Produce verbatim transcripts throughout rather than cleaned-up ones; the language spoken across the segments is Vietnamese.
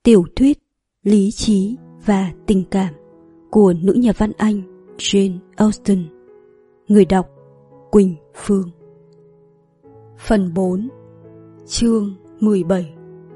Tiểu thuyết Lý trí và tình cảm của nữ nhà văn Anh Jane Austen. Người đọc Quỳnh Phương. Phần bốn. Chương mười bảy.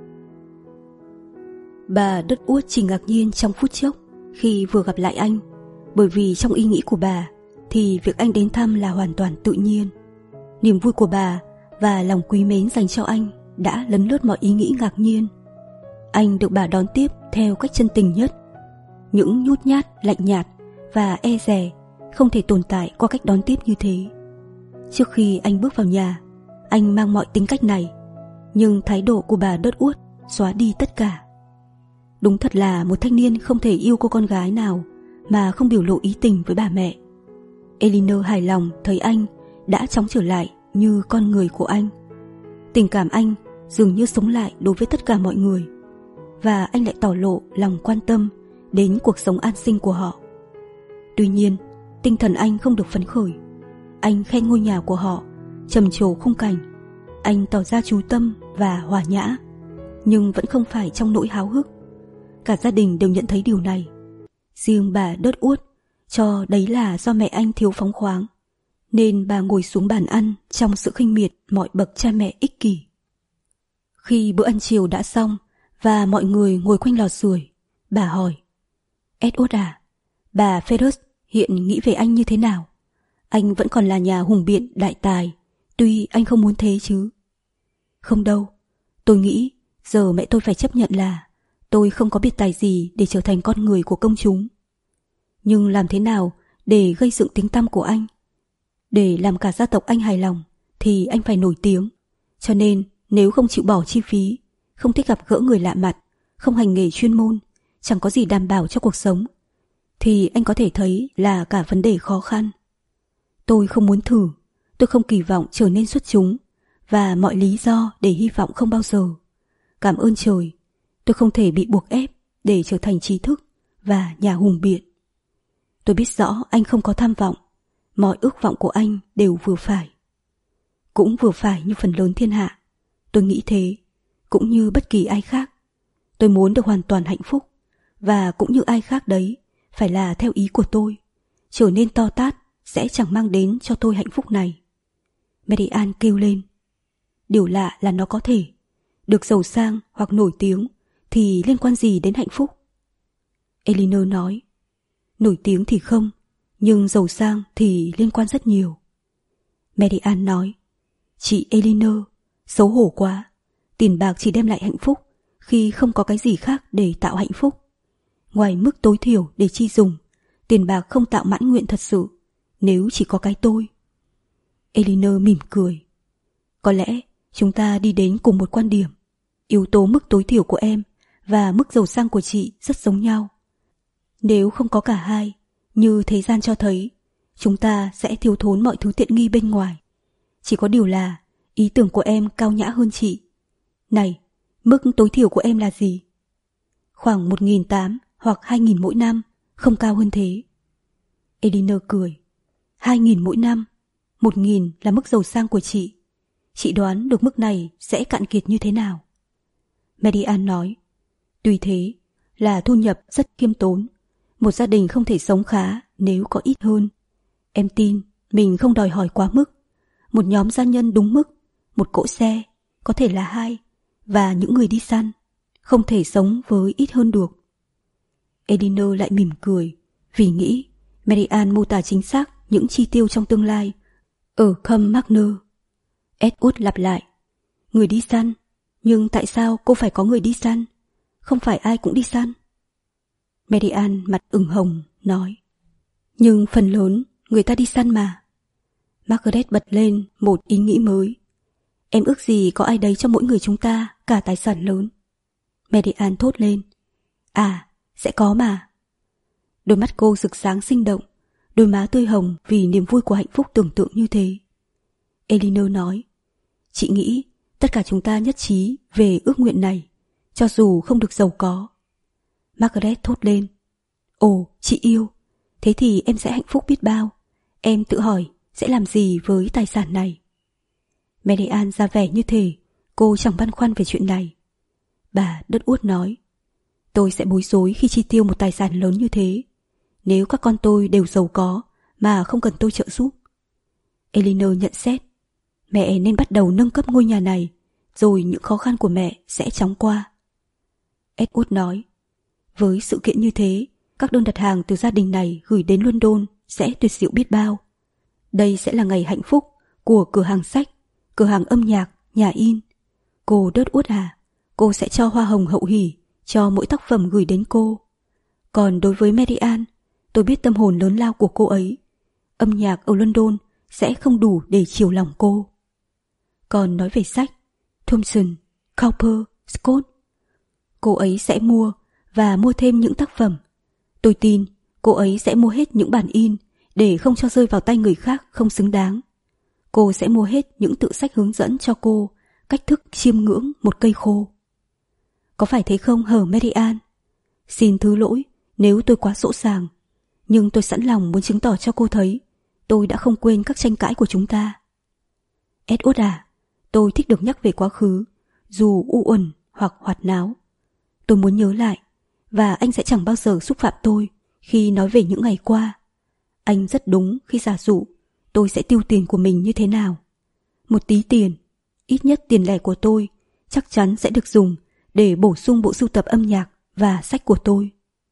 Bà Đất Uất chỉ ngạc nhiên trong phút chốc khi vừa gặp lại anh, bởi vì trong ý nghĩ của bà thì việc anh đến thăm là hoàn toàn tự nhiên. Niềm vui của bà và lòng quý mến dành cho anh đã lấn lướt mọi ý nghĩ ngạc nhiên. Anh được bà đón tiếp theo cách chân tình nhất. Những nhút nhát, lạnh nhạt và e dè không thể tồn tại qua cách đón tiếp như thế. Trước khi anh bước vào nhà, anh mang mọi tính cách này, nhưng thái độ của bà Đất Uất xóa đi tất cả. Đúng thật là một thanh niên không thể yêu cô con gái nào mà không biểu lộ ý tình với bà mẹ. Elinor hài lòng thấy anh đã chóng trở lại như con người của anh. Tình cảm anh dường như sống lại đối với tất cả mọi người, và anh lại tỏ lộ lòng quan tâm đến cuộc sống an sinh của họ. Tuy nhiên, tinh thần anh không được phấn khởi. Anh khen ngôi nhà của họ, trầm trồ khung cảnh. Anh tỏ ra chú tâm và hòa nhã, nhưng vẫn không phải trong nỗi háo hức. Cả gia đình đều nhận thấy điều này. Riêng bà Đất Uất cho đấy là do mẹ anh thiếu phóng khoáng, nên bà ngồi xuống bàn ăn trong sự khinh miệt mọi bậc cha mẹ ích kỷ. Khi bữa ăn chiều đã xong và mọi người ngồi quanh lò sưởi, bà hỏi: Edward à, bà Ferrers hiện nghĩ về anh như thế nào? Anh vẫn còn là nhà hùng biện đại tài, tuy anh không muốn thế chứ. Không đâu, tôi nghĩ giờ mẹ tôi phải chấp nhận là tôi không có biệt tài gì để trở thành con người của công chúng. Nhưng làm thế nào để gây dựng tiếng tăm của anh? Để làm cả gia tộc anh hài lòng thì anh phải nổi tiếng. Cho nên nếu không chịu bỏ chi phí, không thích gặp gỡ người lạ mặt, không hành nghề chuyên môn, chẳng có gì đảm bảo cho cuộc sống, thì anh có thể thấy là cả vấn đề khó khăn. Tôi không muốn thử, tôi không kỳ vọng trở nên xuất chúng, và mọi lý do để hy vọng không bao giờ. Cảm ơn trời, tôi không thể bị buộc ép để trở thành trí thức và nhà hùng biện. Tôi biết rõ anh không có tham vọng, mọi ước vọng của anh đều vừa phải. Cũng vừa phải như phần lớn thiên hạ, tôi nghĩ thế, cũng như bất kỳ ai khác. Tôi muốn được hoàn toàn hạnh phúc, và cũng như ai khác đấy, phải là theo ý của tôi. Trở nên to tát sẽ chẳng mang đến cho tôi hạnh phúc này. Mary Ann kêu lên. Điều lạ là nó có thể. Được giàu sang hoặc nổi tiếng thì liên quan gì đến hạnh phúc? Elinor nói. Nổi tiếng thì không, nhưng giàu sang thì liên quan rất nhiều. Mary Ann nói. Chị Elinor, xấu hổ quá. Tiền bạc chỉ đem lại hạnh phúc khi không có cái gì khác để tạo hạnh phúc. Ngoài mức tối thiểu để chi dùng, tiền bạc không tạo mãn nguyện thật sự nếu chỉ có cái tôi. Elinor mỉm cười. Có lẽ chúng ta đi đến cùng một quan điểm. Yếu tố mức tối thiểu của em và mức giàu sang của chị rất giống nhau. Nếu không có cả hai, như thế gian cho thấy, chúng ta sẽ thiếu thốn mọi thứ tiện nghi bên ngoài. Chỉ có điều là ý tưởng của em cao nhã hơn chị. Này, mức tối thiểu của em là gì? Khoảng một nghìn tám trăm hoặc hai nghìn mỗi năm, không cao hơn thế. Elinor cười. Hai nghìn mỗi năm, một nghìn là mức giàu sang của chị. Chị đoán được mức này sẽ cạn kiệt như thế nào? Mary Ann nói. Tuy thế, là thu nhập rất khiêm tốn. Một gia đình không thể sống khá nếu có ít hơn. Em tin mình không đòi hỏi quá mức. Một nhóm gia nhân đúng mức, một cỗ xe, có thể là hai, và những người đi săn, không thể sống với ít hơn được. Elinor lại mỉm cười, vì nghĩ Mary Ann mô tả chính xác những chi tiêu trong tương lai ở Combe Magner. Edward lặp lại. Người đi săn, nhưng tại sao cô phải có người đi săn? Không phải ai cũng đi săn. Mary Ann mặt ửng hồng, nói. Nhưng phần lớn người ta đi săn mà. Margaret bật lên một ý nghĩ mới. Em ước gì có ai đấy cho mỗi người chúng ta cả tài sản lớn. Mary Ann thốt lên. À, sẽ có mà. Đôi mắt cô rực sáng sinh động, đôi má tươi hồng vì niềm vui của hạnh phúc tưởng tượng như thế. Elinor nói. Chị nghĩ tất cả chúng ta nhất trí về ước nguyện này, cho dù không được giàu có. Margaret thốt lên. Ồ, chị yêu, thế thì em sẽ hạnh phúc biết bao. Em tự hỏi sẽ làm gì với tài sản này. Mary Ann ra vẻ như thể cô chẳng băn khoăn về chuyện này. Bà Đất Uất nói. Tôi sẽ bối rối khi chi tiêu một tài sản lớn như thế. Nếu các con tôi đều giàu có mà không cần tôi trợ giúp. Elinor nhận xét, mẹ nên bắt đầu nâng cấp ngôi nhà này, rồi những khó khăn của mẹ sẽ chóng qua. Edward nói, với sự kiện như thế, các đơn đặt hàng từ gia đình này gửi đến London sẽ tuyệt diệu biết bao. Đây sẽ là ngày hạnh phúc của cửa hàng sách, cửa hàng âm nhạc, nhà in. Cô Dudwood à, cô sẽ cho hoa hồng hậu hỉ cho mỗi tác phẩm gửi đến cô. Còn đối với Mary Ann, tôi biết tâm hồn lớn lao của cô ấy. Âm nhạc ở London sẽ không đủ để chiều lòng cô. Còn nói về sách, Thompson, Cowper, Scott, cô ấy sẽ mua và mua thêm những tác phẩm. Tôi tin cô ấy sẽ mua hết những bản in để không cho rơi vào tay người khác không xứng đáng. Cô sẽ mua hết những tự sách hướng dẫn cho cô cách thức chiêm ngưỡng một cây khô. Có phải thế không hở Mary Ann? Xin thứ lỗi nếu tôi quá dỗ dàng, nhưng tôi sẵn lòng muốn chứng tỏ cho cô thấy tôi đã không quên các tranh cãi của chúng ta. Edward à, tôi thích được nhắc về quá khứ, dù u uẩn hoặc hoạt náo. Tôi muốn nhớ lại, và anh sẽ chẳng bao giờ xúc phạm tôi khi nói về những ngày qua. Anh rất đúng khi giả dụ tôi sẽ tiêu tiền của mình như thế nào. Một tí tiền, ít nhất tiền lẻ của tôi, chắc chắn sẽ được dùng để bổ sung bộ sưu tập âm nhạc và sách của tôi.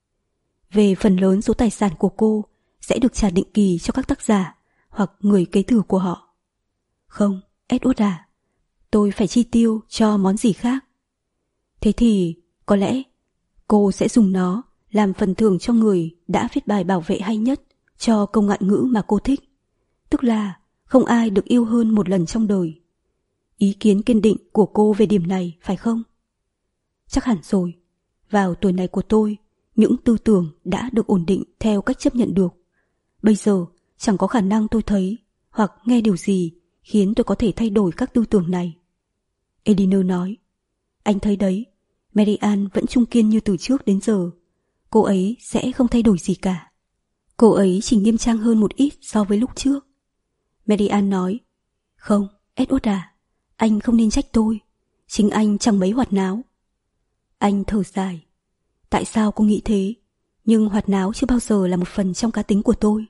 Về phần lớn số tài sản của cô sẽ được trả định kỳ cho các tác giả hoặc người kế thừa của họ. Không, Edward à, tôi phải chi tiêu cho món gì khác. Thế thì, có lẽ, cô sẽ dùng nó làm phần thưởng cho người đã viết bài bảo vệ hay nhất cho câu ngạn ngữ mà cô thích. Tức là không ai được yêu hơn một lần trong đời. Ý kiến kiên định của cô về điểm này, phải không? Chắc hẳn rồi. Vào tuổi này của tôi, những tư tưởng đã được ổn định theo cách chấp nhận được. Bây giờ chẳng có khả năng tôi thấy hoặc nghe điều gì khiến tôi có thể thay đổi các tư tưởng này. Elinor nói, anh thấy đấy, Mary Ann vẫn trung kiên như từ trước đến giờ. Cô ấy sẽ không thay đổi gì cả. Cô ấy chỉ nghiêm trang hơn một ít so với lúc trước. Mary Ann nói, không, Edward à, anh không nên trách tôi. Chính anh chẳng mấy hoạt náo. Anh thở dài. Tại sao cô nghĩ thế? Nhưng hoạt náo chưa bao giờ là một phần trong cá tính của tôi.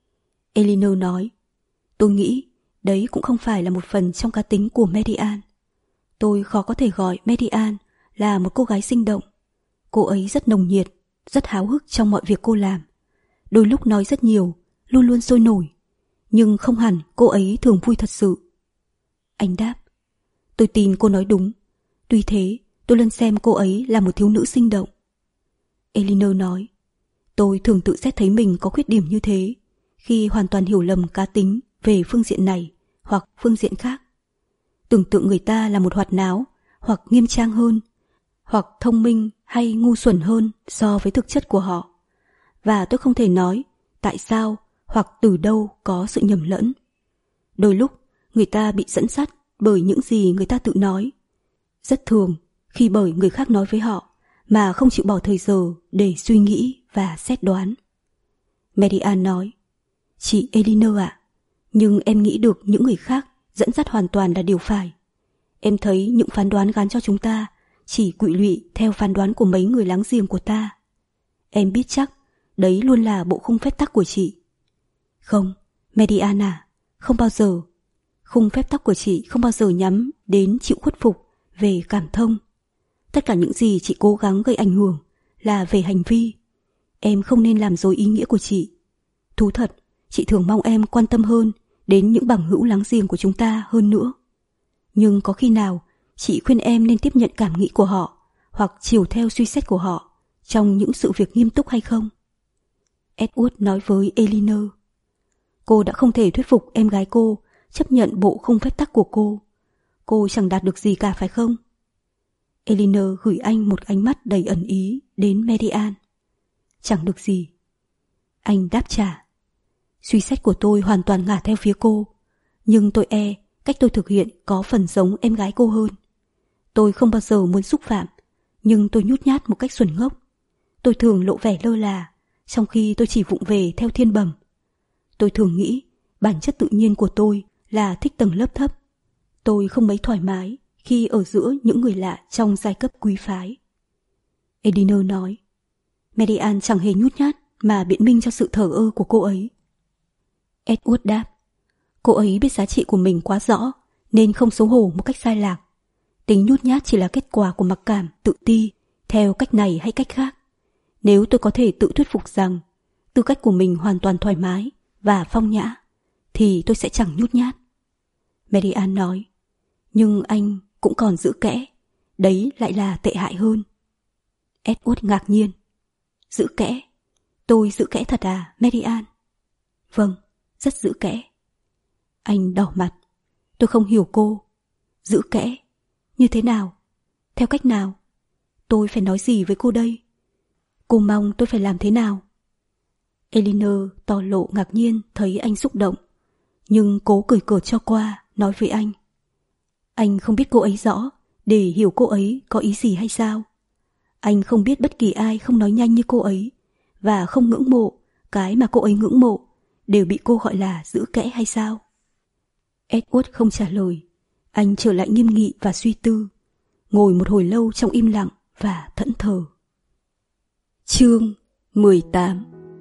Elinor nói, tôi nghĩ đấy cũng không phải là một phần trong cá tính của Mary Ann. Tôi khó có thể gọi Mary Ann là một cô gái sinh động. Cô ấy rất nồng nhiệt, rất háo hức trong mọi việc cô làm. Đôi lúc nói rất nhiều, luôn luôn sôi nổi. Nhưng không hẳn cô ấy thường vui thật sự. Anh đáp, tôi tin cô nói đúng. Tuy thế, tôi luôn xem cô ấy là một thiếu nữ sinh động. Elinor nói, tôi thường tự xét thấy mình có khuyết điểm như thế khi hoàn toàn hiểu lầm cá tính về phương diện này hoặc phương diện khác. Tưởng tượng người ta là một hoạt náo hoặc nghiêm trang hơn, hoặc thông minh hay ngu xuẩn hơn so với thực chất của họ. Và tôi không thể nói tại sao hoặc từ đâu có sự nhầm lẫn. Đôi lúc người ta bị dẫn dắt bởi những gì người ta tự nói. Rất thường khi bởi người khác nói với họ mà không chịu bỏ thời giờ để suy nghĩ và xét đoán. Mary Ann nói, chị Elinor ạ, nhưng em nghĩ được những người khác dẫn dắt hoàn toàn là điều phải. Em thấy những phán đoán gán cho chúng ta chỉ quỵ lụy theo phán đoán của mấy người láng giềng của ta. Em biết chắc đấy luôn là bộ khung phép tắc của chị. Không, Mary Ann à, không bao giờ. Khung phép tắc của chị không bao giờ nhắm đến chịu khuất phục về cảm thông. Tất cả những gì chị cố gắng gây ảnh hưởng là về hành vi. Em không nên làm dối ý nghĩa của chị. Thú thật, chị thường mong em quan tâm hơn đến những bằng hữu láng giềng của chúng ta hơn nữa. Nhưng có khi nào chị khuyên em nên tiếp nhận cảm nghĩ của họ hoặc chiều theo suy xét của họ trong những sự việc nghiêm túc hay không? Edward nói với Elinor, cô đã không thể thuyết phục em gái cô chấp nhận bộ khung phép tắc của cô. Cô chẳng đạt được gì cả phải không? Elinor gửi anh một ánh mắt đầy ẩn ý đến Mary Ann. Chẳng được gì. Anh đáp trả. Suy xét của tôi hoàn toàn ngả theo phía cô, nhưng tôi e cách tôi thực hiện có phần giống em gái cô hơn. Tôi không bao giờ muốn xúc phạm, nhưng tôi nhút nhát một cách xuẩn ngốc. Tôi thường lộ vẻ lơ là, trong khi tôi chỉ vụng về theo thiên bẩm. Tôi thường nghĩ bản chất tự nhiên của tôi là thích tầng lớp thấp. Tôi không mấy thoải mái khi ở giữa những người lạ trong giai cấp quý phái. Elinor nói. Mary-Ann chẳng hề nhút nhát mà biện minh cho sự thờ ơ của cô ấy. Edward đáp. Cô ấy biết giá trị của mình quá rõ nên không xấu hổ một cách sai lạc. Tính nhút nhát chỉ là kết quả của mặc cảm, tự ti, theo cách này hay cách khác. Nếu tôi có thể tự thuyết phục rằng tư cách của mình hoàn toàn thoải mái và phong nhã, thì tôi sẽ chẳng nhút nhát. Mary-Ann nói. Nhưng anh cũng còn giữ kẽ, đấy lại là tệ hại hơn. Edward ngạc nhiên. Giữ kẽ? Tôi giữ kẽ thật à, Mary-Ann? Vâng, rất giữ kẽ. Anh đỏ mặt. Tôi không hiểu cô. Giữ kẽ? Như thế nào? Theo cách nào? Tôi phải nói gì với cô đây? Cô mong tôi phải làm thế nào? Elinor tỏ lộ ngạc nhiên thấy anh xúc động, nhưng cố cười cợt cho qua, nói với anh. Anh không biết cô ấy rõ để hiểu cô ấy có ý gì hay sao? Anh không biết bất kỳ ai không nói nhanh như cô ấy và không ngưỡng mộ cái mà cô ấy ngưỡng mộ đều bị cô gọi là giữ kẽ hay sao? Edward không trả lời. Anh trở lại nghiêm nghị và suy tư, ngồi một hồi lâu trong im lặng và thẫn thờ. Chương mười tám.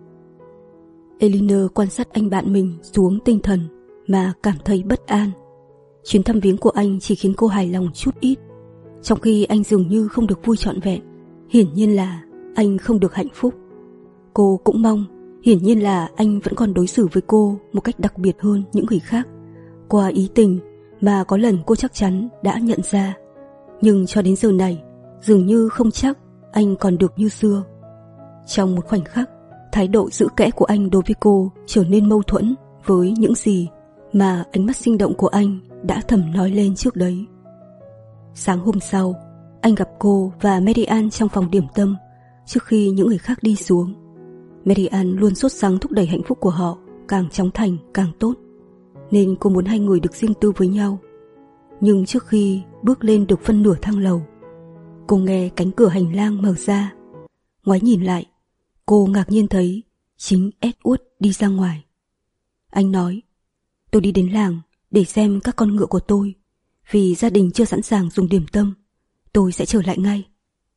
Elinor quan sát anh bạn mình xuống tinh thần mà cảm thấy bất an. Chuyến thăm viếng của anh chỉ khiến cô hài lòng chút ít, trong khi anh dường như không được vui trọn vẹn. Hiển nhiên là anh không được hạnh phúc. Cô cũng mong, hiển nhiên là anh vẫn còn đối xử với cô một cách đặc biệt hơn những người khác, qua ý tình mà có lần cô chắc chắn đã nhận ra. Nhưng cho đến giờ này, dường như không chắc anh còn được như xưa. Trong một khoảnh khắc, thái độ giữ kẽ của anh đối với cô trở nên mâu thuẫn với những gì mà ánh mắt sinh động của anh đã thầm nói lên trước đấy. Sáng hôm sau, anh gặp cô và Mary-Ann trong phòng điểm tâm trước khi những người khác đi xuống. Mary-Ann luôn sốt sắng thúc đẩy hạnh phúc của họ càng chóng thành càng tốt, nên cô muốn hai người được riêng tư với nhau. Nhưng trước khi bước lên được phân nửa thang lầu, cô nghe cánh cửa hành lang mở ra. Ngoái nhìn lại, cô ngạc nhiên thấy chính Edward đi ra ngoài. Anh nói, tôi đi đến làng để xem các con ngựa của tôi, vì gia đình chưa sẵn sàng dùng điểm tâm. Tôi sẽ trở lại ngay.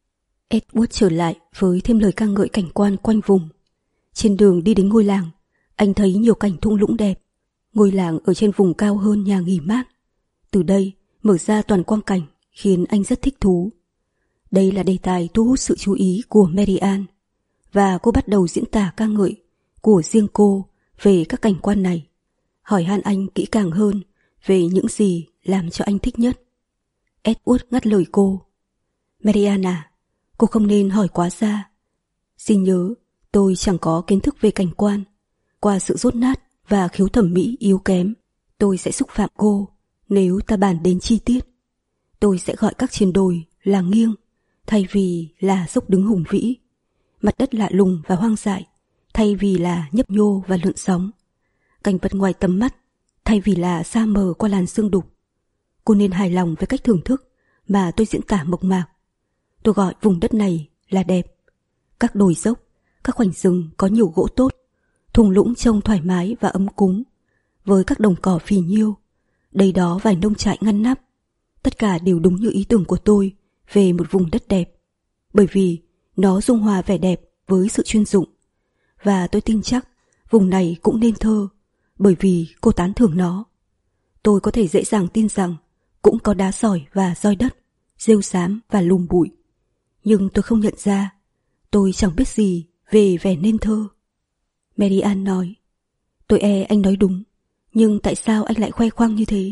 Edward trở lại với thêm lời ca ngợi cảnh quan quanh vùng. Trên đường đi đến ngôi làng, anh thấy nhiều cảnh thung lũng đẹp. Ngôi làng ở trên vùng cao hơn nhà nghỉ mát. Từ đây mở ra toàn quang cảnh khiến anh rất thích thú. Đây là đề tài thu hút sự chú ý của Mary-Ann, và cô bắt đầu diễn tả ca ngợi của riêng cô về các cảnh quan này, hỏi han anh kỹ càng hơn về những gì làm cho anh thích nhất. Edward ngắt lời cô. Mary-Ann à, cô không nên hỏi quá xa. Xin nhớ, tôi chẳng có kiến thức về cảnh quan. Qua sự dốt nát và khiếu thẩm mỹ yếu kém, tôi sẽ xúc phạm cô nếu ta bàn đến chi tiết. Tôi sẽ gọi các triền đồi là nghiêng thay vì là dốc đứng hùng vĩ, mặt đất lạ lùng và hoang dại thay vì là nhấp nhô và lượn sóng, cảnh vật ngoài tầm mắt thay vì là sa mờ qua làn sương đục. Cô nên hài lòng với cách thưởng thức mà tôi diễn tả mộc mạc. Tôi gọi vùng đất này là đẹp. Các đồi dốc, các khoảnh rừng có nhiều gỗ tốt, thung lũng trông thoải mái và ấm cúng, với các đồng cỏ phì nhiêu, đây đó vài nông trại ngăn nắp. Tất cả đều đúng như ý tưởng của tôi về một vùng đất đẹp, bởi vì nó dung hòa vẻ đẹp với sự chuyên dụng. Và tôi tin chắc vùng này cũng nên thơ, bởi vì cô tán thưởng nó. Tôi có thể dễ dàng tin rằng cũng có đá sỏi và roi đất, rêu xám và lùm bụi. Nhưng tôi không nhận ra, tôi chẳng biết gì về vẻ nên thơ. Mary-Ann nói, tôi e anh nói đúng, nhưng tại sao anh lại khoe khoang như thế?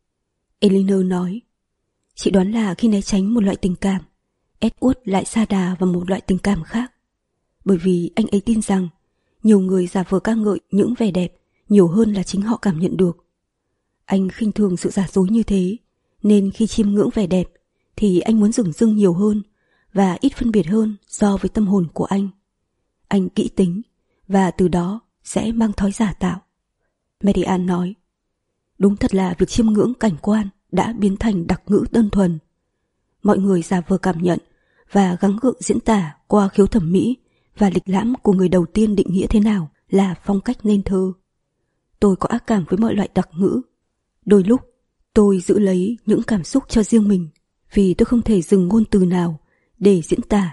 Elinor nói, chị đoán là khi né tránh một loại tình cảm, Edward lại sa đà vào một loại tình cảm khác. Bởi vì anh ấy tin rằng nhiều người giả vờ ca ngợi những vẻ đẹp nhiều hơn là chính họ cảm nhận được. Anh khinh thường sự giả dối như thế, nên khi chiêm ngưỡng vẻ đẹp thì anh muốn dửng dưng nhiều hơn và ít phân biệt hơn so với tâm hồn của anh. Anh kỹ tính và từ đó sẽ mang thói giả tạo. Mary-Ann nói, đúng thật là việc chiêm ngưỡng cảnh quan đã biến thành đặc ngữ đơn thuần. Mọi người giả vờ cảm nhận và gắng gượng diễn tả qua khiếu thẩm mỹ và lịch lãm của người đầu tiên định nghĩa thế nào là phong cách nên thơ. Tôi có ác cảm với mọi loại đặc ngữ. Đôi lúc tôi giữ lấy những cảm xúc cho riêng mình, vì tôi không thể dừng ngôn từ nào để diễn tả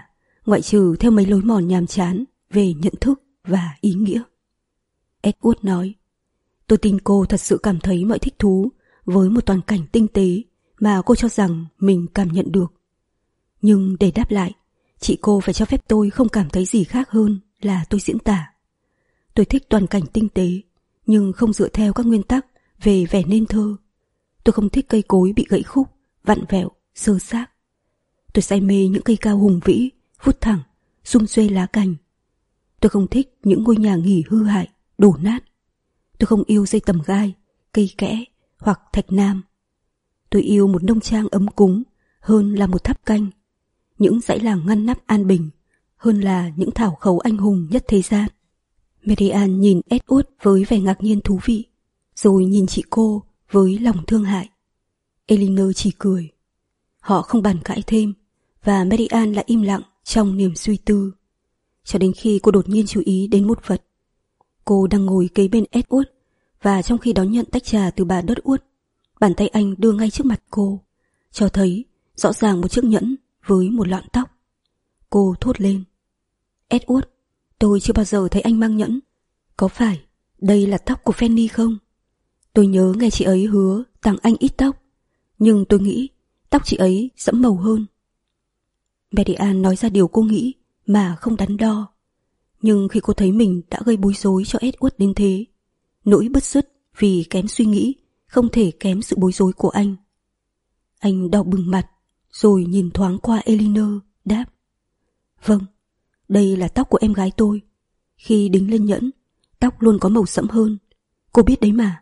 ngoại trừ theo mấy lối mòn nhàm chán về nhận thức và ý nghĩa. Edward nói, tôi tin cô thật sự cảm thấy mọi thích thú với một toàn cảnh tinh tế mà cô cho rằng mình cảm nhận được. Nhưng để đáp lại, chị cô phải cho phép tôi không cảm thấy gì khác hơn là tôi diễn tả. Tôi thích toàn cảnh tinh tế, nhưng không dựa theo các nguyên tắc về vẻ nên thơ. Tôi không thích cây cối bị gãy khúc, vặn vẹo, xơ xác. Tôi say mê những cây cao hùng vĩ, vút thẳng, sum xuê lá cành. Tôi không thích những ngôi nhà nghỉ hư hại, đổ nát. Tôi không yêu dây tầm gai, cây kẽ hoặc thạch nam. Tôi yêu một nông trang ấm cúng hơn là một tháp canh, những dãy làng ngăn nắp an bình hơn là những thảo khấu anh hùng nhất thế gian. Marianne nhìn Edward với vẻ ngạc nhiên thú vị, rồi nhìn chị cô với lòng thương hại. Elinor chỉ cười. Họ không bàn cãi thêm, và Marianne lại im lặng trong niềm suy tư, cho đến khi cô đột nhiên chú ý đến một vật. Cô đang ngồi kế bên Edward, và trong khi đón nhận tách trà từ bà Dudwood, bàn tay anh đưa ngay trước mặt cô, cho thấy rõ ràng một chiếc nhẫn với một lọn tóc. Cô thốt lên, Edward, tôi chưa bao giờ thấy anh mang nhẫn. Có phải đây là tóc của Fanny không? Tôi nhớ nghe chị ấy hứa tặng anh ít tóc, nhưng tôi nghĩ tóc chị ấy sẫm màu hơn. Marianne nói ra điều cô nghĩ mà không đắn đo. Nhưng khi cô thấy mình đã gây bối rối cho Edward đến thế, nỗi bứt rứt vì kém suy nghĩ không thể kém sự bối rối của anh. Anh đỏ bừng mặt, rồi nhìn thoáng qua Elinor, đáp, vâng, đây là tóc của em gái tôi. Khi đính lên nhẫn, tóc luôn có màu sẫm hơn. Cô biết đấy mà.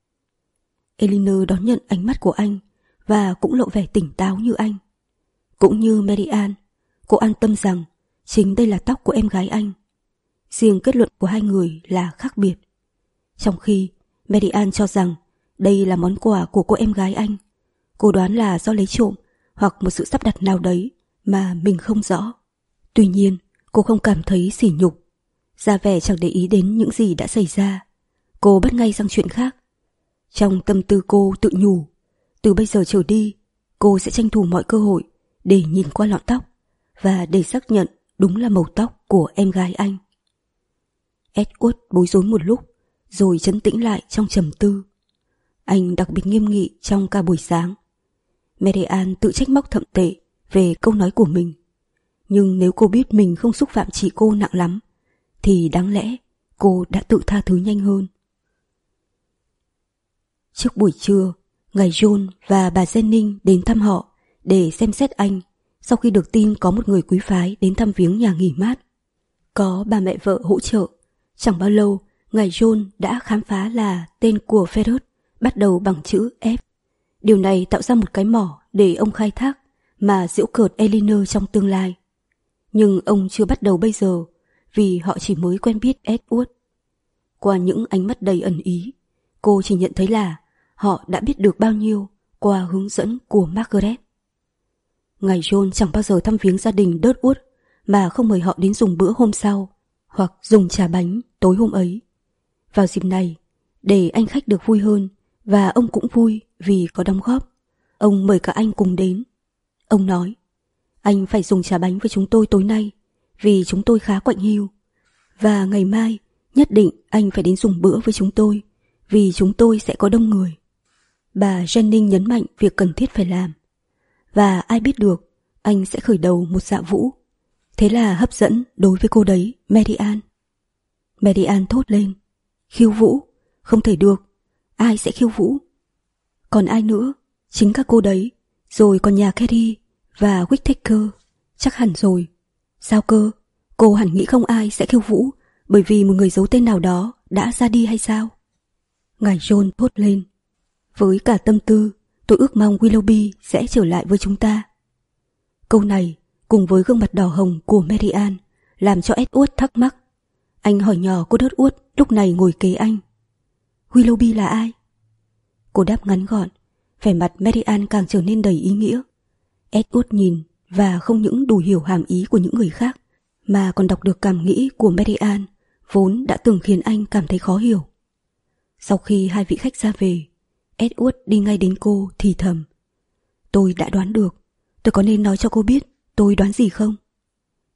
Elinor đón nhận ánh mắt của anh và cũng lộ vẻ tỉnh táo như anh. Cũng như Marianne, cô an tâm rằng chính đây là tóc của em gái anh. Riêng kết luận của hai người là khác biệt. Trong khi Marianne cho rằng đây là món quà của cô em gái anh, cô đoán là do lấy trộm hoặc một sự sắp đặt nào đấy mà mình không rõ. Tuy nhiên, cô không cảm thấy sỉ nhục, ra vẻ chẳng để ý đến những gì đã xảy ra. Cô bắt ngay sang chuyện khác. Trong tâm tư cô tự nhủ, từ bây giờ trở đi, cô sẽ tranh thủ mọi cơ hội để nhìn qua lọn tóc và để xác nhận đúng là màu tóc của em gái anh. Edward bối rối một lúc, rồi trấn tĩnh lại trong trầm tư. Anh đặc biệt nghiêm nghị trong cả buổi sáng. Marianne tự trách móc thậm tệ về câu nói của mình. Nhưng nếu cô biết mình không xúc phạm chị cô nặng lắm, thì đáng lẽ cô đã tự tha thứ nhanh hơn. Trước buổi trưa, ngài John và bà Jennings đến thăm họ để xem xét anh sau khi được tin có một người quý phái đến thăm viếng nhà nghỉ mát. Có bà mẹ vợ hỗ trợ, chẳng bao lâu ngài John đã khám phá là tên của Ferret bắt đầu bằng chữ F. Điều này tạo ra một cái mỏ để ông khai thác mà giễu cợt Elinor trong tương lai. Nhưng ông chưa bắt đầu bây giờ, vì họ chỉ mới quen biết Edward. Qua những ánh mắt đầy ẩn ý, cô chỉ nhận thấy là họ đã biết được bao nhiêu qua hướng dẫn của Margaret. Ngài John chẳng bao giờ thăm viếng gia đình Dudwood mà không mời họ đến dùng bữa hôm sau hoặc dùng trà bánh tối hôm ấy. Vào dịp này, để anh khách được vui hơn và ông cũng vui vì có đóng góp, ông mời cả anh cùng đến. Ông nói, anh phải dùng trà bánh với chúng tôi tối nay vì chúng tôi khá quạnh hiu, và ngày mai nhất định anh phải đến dùng bữa với chúng tôi vì chúng tôi sẽ có đông người. Bà Jennings nhấn mạnh việc cần thiết phải làm, và ai biết được anh sẽ khởi đầu một dạ vũ. Thế là hấp dẫn đối với cô đấy, Marianne. Marianne thốt lên, khiêu vũ? Không thể được, ai sẽ khiêu vũ? Còn ai nữa? Chính các cô đấy, rồi còn nhà Carrie và Whittaker. Chắc hẳn rồi. Sao cơ? Cô hẳn nghĩ không ai sẽ khiêu vũ bởi vì một người giấu tên nào đó đã ra đi hay sao? Ngài John thốt lên, với cả tâm tư, tôi ước mong Willoughby sẽ trở lại với chúng ta. Câu này cùng với gương mặt đỏ hồng của Marianne làm cho Edward thắc mắc. Anh hỏi nhỏ cô Dudwood lúc này ngồi kế anh, Willoughby là ai? Cô đáp ngắn gọn, vẻ mặt Marianne càng trở nên đầy ý nghĩa. Edward nhìn và không những đủ hiểu hàm ý của những người khác, mà còn đọc được cảm nghĩ của Marianne vốn đã từng khiến anh cảm thấy khó hiểu. Sau khi hai vị khách ra về, Edward đi ngay đến cô thì thầm, tôi đã đoán được. Tôi có nên nói cho cô biết tôi đoán gì không?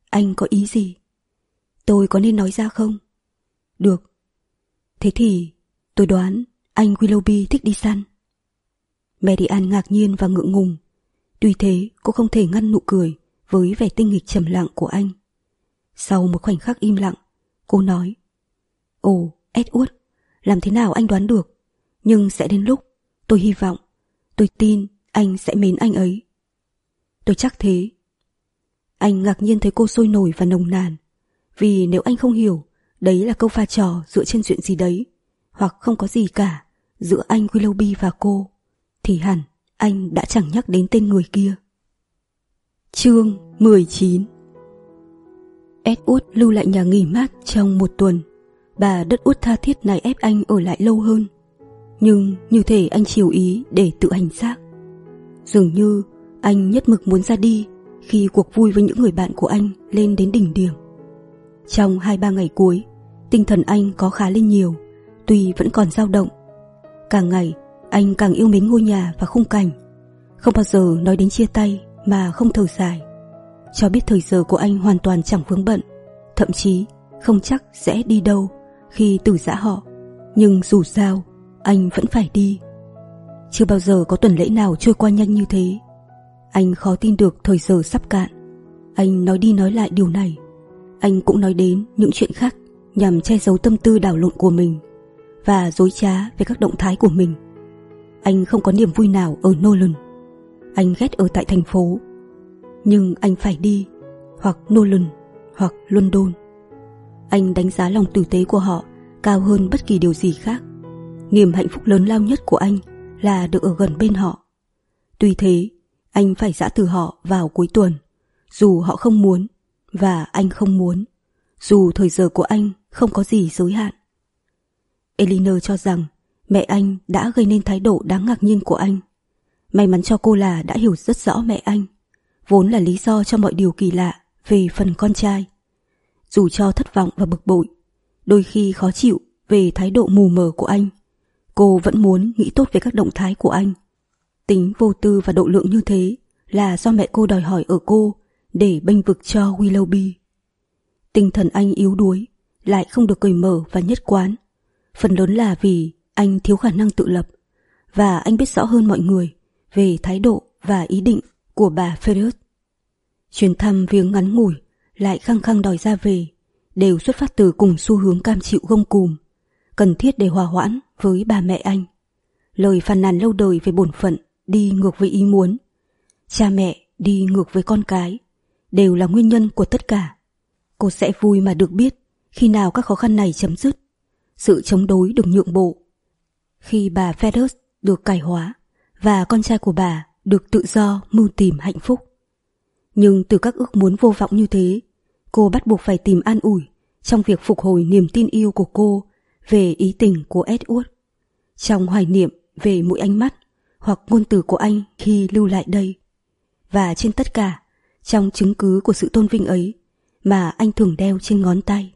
anh có ý gì? Tôi có nên nói ra không? Được. Thế thì tôi đoán anh Willoughby thích đi săn. Mary Ann ngạc nhiên và ngượng ngùng. Tuy thế cô không thể ngăn nụ cười với vẻ tinh nghịch trầm lặng của anh. Sau một khoảnh khắc im lặng, cô nói: Ồ, Edward, làm thế nào anh đoán được? Nhưng sẽ đến lúc, tôi hy vọng, tôi tin anh sẽ mến anh ấy. Tôi chắc thế. Anh ngạc nhiên thấy cô sôi nổi và nồng nàn, vì nếu anh không hiểu đấy là câu pha trò dựa trên chuyện gì đấy, hoặc không có gì cả giữa anh Willoughby và cô, thì hẳn anh đã chẳng nhắc đến tên người kia. Chương mười chín. Edward lưu lại nhà nghỉ mát trong một tuần. Bà đất út tha thiết nài ép anh ở lại lâu hơn, nhưng như thể anh chiều ý để tự hành xác. Dường như anh nhất mực muốn ra đi khi cuộc vui với những người bạn của anh lên đến đỉnh điểm. Trong hai ba ngày cuối, tinh thần anh có khá lên nhiều, tuy vẫn còn dao động. Càng ngày anh càng yêu mến ngôi nhà và khung cảnh, không bao giờ nói đến chia tay mà không thở dài, cho biết thời giờ của anh hoàn toàn chẳng vướng bận, thậm chí không chắc sẽ đi đâu khi từ giã họ, nhưng dù sao anh vẫn phải đi. Chưa bao giờ có tuần lễ nào trôi qua nhanh như thế. Anh khó tin được thời giờ sắp cạn. Anh nói đi nói lại điều này. Anh cũng nói đến những chuyện khác nhằm che giấu tâm tư đảo lộn của mình và dối trá về các động thái của mình. Anh không có niềm vui nào ở Nolan. Anh ghét ở tại thành phố. Nhưng anh phải đi, hoặc Nolan hoặc London. Anh đánh giá lòng tử tế của họ cao hơn bất kỳ điều gì khác. Niềm hạnh phúc lớn lao nhất của anh là được ở gần bên họ. Tuy thế, anh phải giã từ họ vào cuối tuần, dù họ không muốn, và anh không muốn, dù thời giờ của anh không có gì giới hạn. Eleanor cho rằng mẹ anh đã gây nên thái độ đáng ngạc nhiên của anh. May mắn cho cô là đã hiểu rất rõ mẹ anh, vốn là lý do cho mọi điều kỳ lạ về phần con trai. Dù cho thất vọng và bực bội, đôi khi khó chịu về thái độ mù mờ của anh, cô vẫn muốn nghĩ tốt về các động thái của anh. Tính vô tư và độ lượng như thế là do mẹ cô đòi hỏi ở cô để bênh vực cho Willoughby. Tinh thần anh yếu đuối, lại không được cởi mở và nhất quán, phần lớn là vì anh thiếu khả năng tự lập, và anh biết rõ hơn mọi người về thái độ và ý định của bà Ferris. Chuyến thăm viếng ngắn ngủi lại khăng khăng đòi ra về đều xuất phát từ cùng xu hướng cam chịu gông cùm, cần thiết để hòa hoãn với bà mẹ anh. Lời phàn nàn lâu đời về bổn phận đi ngược với ý muốn, cha mẹ đi ngược với con cái, đều là nguyên nhân của tất cả. Cô sẽ vui mà được biết khi nào các khó khăn này chấm dứt, sự chống đối được nhượng bộ, khi bà Ferris được cải hóa và con trai của bà được tự do mưu tìm hạnh phúc. Nhưng từ các ước muốn vô vọng như thế, cô bắt buộc phải tìm an ủi trong việc phục hồi niềm tin yêu của cô về ý tình của Edward, trong hoài niệm về mỗi ánh mắt hoặc ngôn từ của anh khi lưu lại đây, và trên tất cả trong chứng cứ của sự tôn vinh ấy mà anh thường đeo trên ngón tay.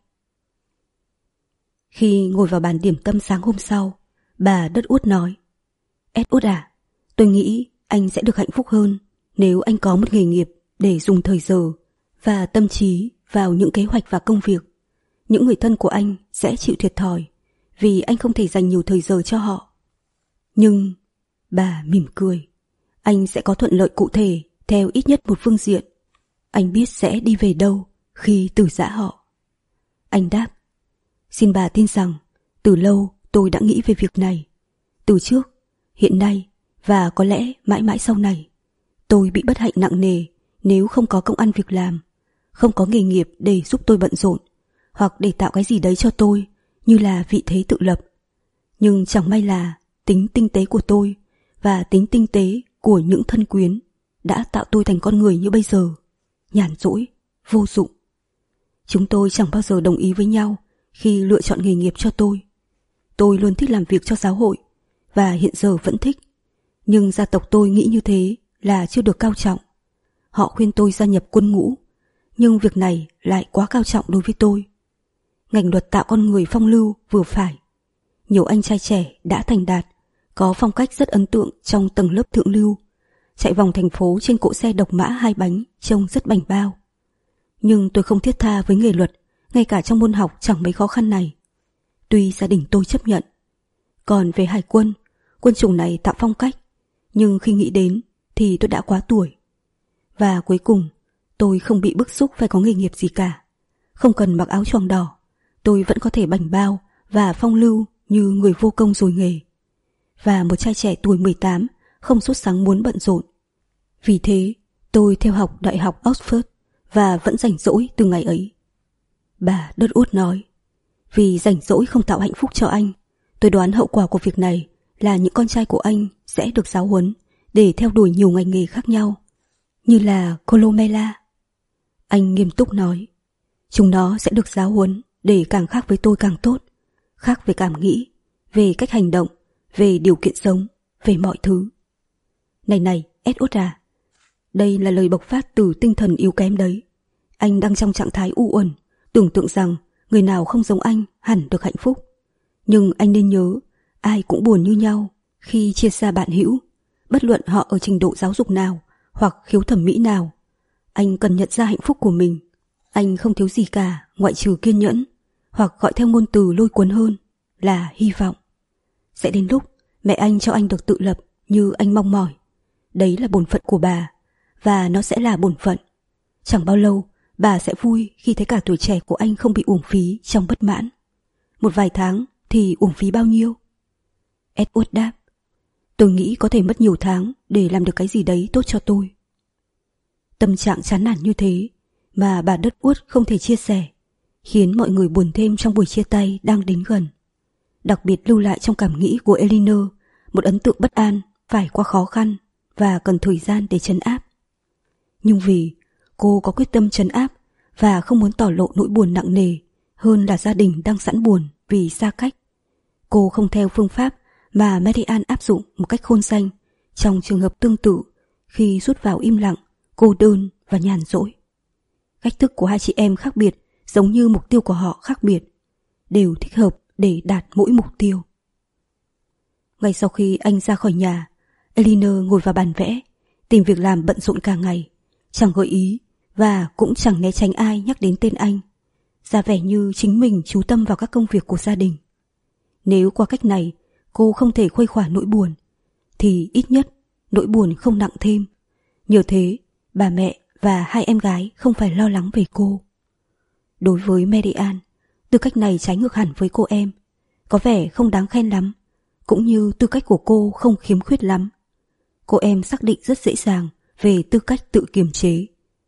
Khi ngồi vào bàn điểm tâm sáng hôm sau, bà đất út nói: Edward à, tôi nghĩ anh sẽ được hạnh phúc hơn nếu anh có một nghề nghiệp để dùng thời giờ và tâm trí vào những kế hoạch và công việc. Những người thân của anh sẽ chịu thiệt thòi vì anh không thể dành nhiều thời giờ cho họ. Nhưng, bà mỉm cười, anh sẽ có thuận lợi cụ thể theo ít nhất một phương diện. Anh biết sẽ đi về đâu khi từ giã họ. Anh đáp: Xin bà tin rằng từ lâu tôi đã nghĩ về việc này. Từ trước, hiện nay và có lẽ mãi mãi sau này, tôi bị bất hạnh nặng nề nếu không có công ăn việc làm, không có nghề nghiệp để giúp tôi bận rộn, hoặc để tạo cái gì đấy cho tôi như là vị thế tự lập. Nhưng chẳng may là tính tinh tế của tôi và tính tinh tế của những thân quyến đã tạo tôi thành con người như bây giờ, nhàn rỗi, vô dụng. Chúng tôi chẳng bao giờ đồng ý với nhau khi lựa chọn nghề nghiệp cho tôi. Tôi luôn thích làm việc cho giáo hội, và hiện giờ vẫn thích. Nhưng gia tộc tôi nghĩ như thế là chưa được cao trọng. Họ khuyên tôi gia nhập quân ngũ, nhưng việc này lại quá cao trọng đối với tôi. Ngành luật tạo con người phong lưu vừa phải. Nhiều anh trai trẻ đã thành đạt, có phong cách rất ấn tượng trong tầng lớp thượng lưu, chạy vòng thành phố trên cỗ xe độc mã hai bánh trông rất bảnh bao. Nhưng tôi không thiết tha với nghề luật, ngay cả trong môn học chẳng mấy khó khăn này. Tuy gia đình tôi chấp nhận. Còn về hải quân, quân chủng này tạo phong cách, nhưng khi nghĩ đến thì tôi đã quá tuổi. Và cuối cùng, tôi không bị bức xúc phải có nghề nghiệp gì cả. Không cần mặc áo choàng đỏ, tôi vẫn có thể bảnh bao và phong lưu như người vô công rồi nghề. Và một trai trẻ tuổi mười tám không sốt sắng muốn bận rộn. Vì thế, tôi theo học Đại học Oxford và vẫn rảnh rỗi từ ngày ấy. Bà Dudwood nói, vì rảnh rỗi không tạo hạnh phúc cho anh, tôi đoán hậu quả của việc này là những con trai của anh sẽ được giáo huấn để theo đuổi nhiều ngành nghề khác nhau, như là Colomela. Anh nghiêm túc nói, chúng nó sẽ được giáo huấn để càng khác với tôi càng tốt, khác về cảm nghĩ, về cách hành động, về điều kiện sống, về mọi thứ. Này này, Edward à, đây là lời bộc phát từ tinh thần yếu kém đấy. Anh đang trong trạng thái u uẩn, tưởng tượng rằng người nào không giống anh hẳn được hạnh phúc. Nhưng anh nên nhớ, ai cũng buồn như nhau khi chia xa bạn hữu, bất luận họ ở trình độ giáo dục nào hoặc khiếu thẩm mỹ nào. Anh cần nhận ra hạnh phúc của mình. Anh không thiếu gì cả ngoại trừ kiên nhẫn, hoặc gọi theo ngôn từ lôi cuốn hơn là hy vọng. Sẽ đến lúc mẹ anh cho anh được tự lập như anh mong mỏi. Đấy là bổn phận của bà, và nó sẽ là bổn phận. Chẳng bao lâu, bà sẽ vui khi thấy cả tuổi trẻ của anh không bị uổng phí trong bất mãn. Một vài tháng thì uổng phí bao nhiêu? Edward đáp, tôi nghĩ có thể mất nhiều tháng để làm được cái gì đấy tốt cho tôi. Tâm trạng chán nản như thế mà bà Dudwood không thể chia sẻ, khiến mọi người buồn thêm trong buổi chia tay đang đến gần. Đặc biệt lưu lại trong cảm nghĩ của Elinor một ấn tượng bất an phải qua khó khăn và cần thời gian để trấn áp. Nhưng vì cô có quyết tâm trấn áp và không muốn tỏ lộ nỗi buồn nặng nề hơn là gia đình đang sẵn buồn vì xa cách, cô không theo phương pháp mà Marianne áp dụng một cách khôn danh trong trường hợp tương tự khi rút vào im lặng, cô đơn và nhàn rỗi. Cách thức của hai chị em khác biệt, giống như mục tiêu của họ khác biệt, đều thích hợp để đạt mỗi mục tiêu. Ngay sau khi anh ra khỏi nhà, Elinor ngồi vào bàn vẽ, tìm việc làm bận rộn cả ngày, chẳng gợi ý và cũng chẳng né tránh ai nhắc đến tên anh, ra vẻ như chính mình chú tâm vào các công việc của gia đình. Nếu qua cách này cô không thể khuây khỏa nỗi buồn, thì ít nhất nỗi buồn không nặng thêm. Nhờ thế, bà mẹ và hai em gái không phải lo lắng về cô. Đối với Marianne, tư cách này trái ngược hẳn với cô em, có vẻ không đáng khen lắm, cũng như tư cách của cô không khiếm khuyết lắm. Cô em xác định rất dễ dàng về tư cách tự kiềm chế.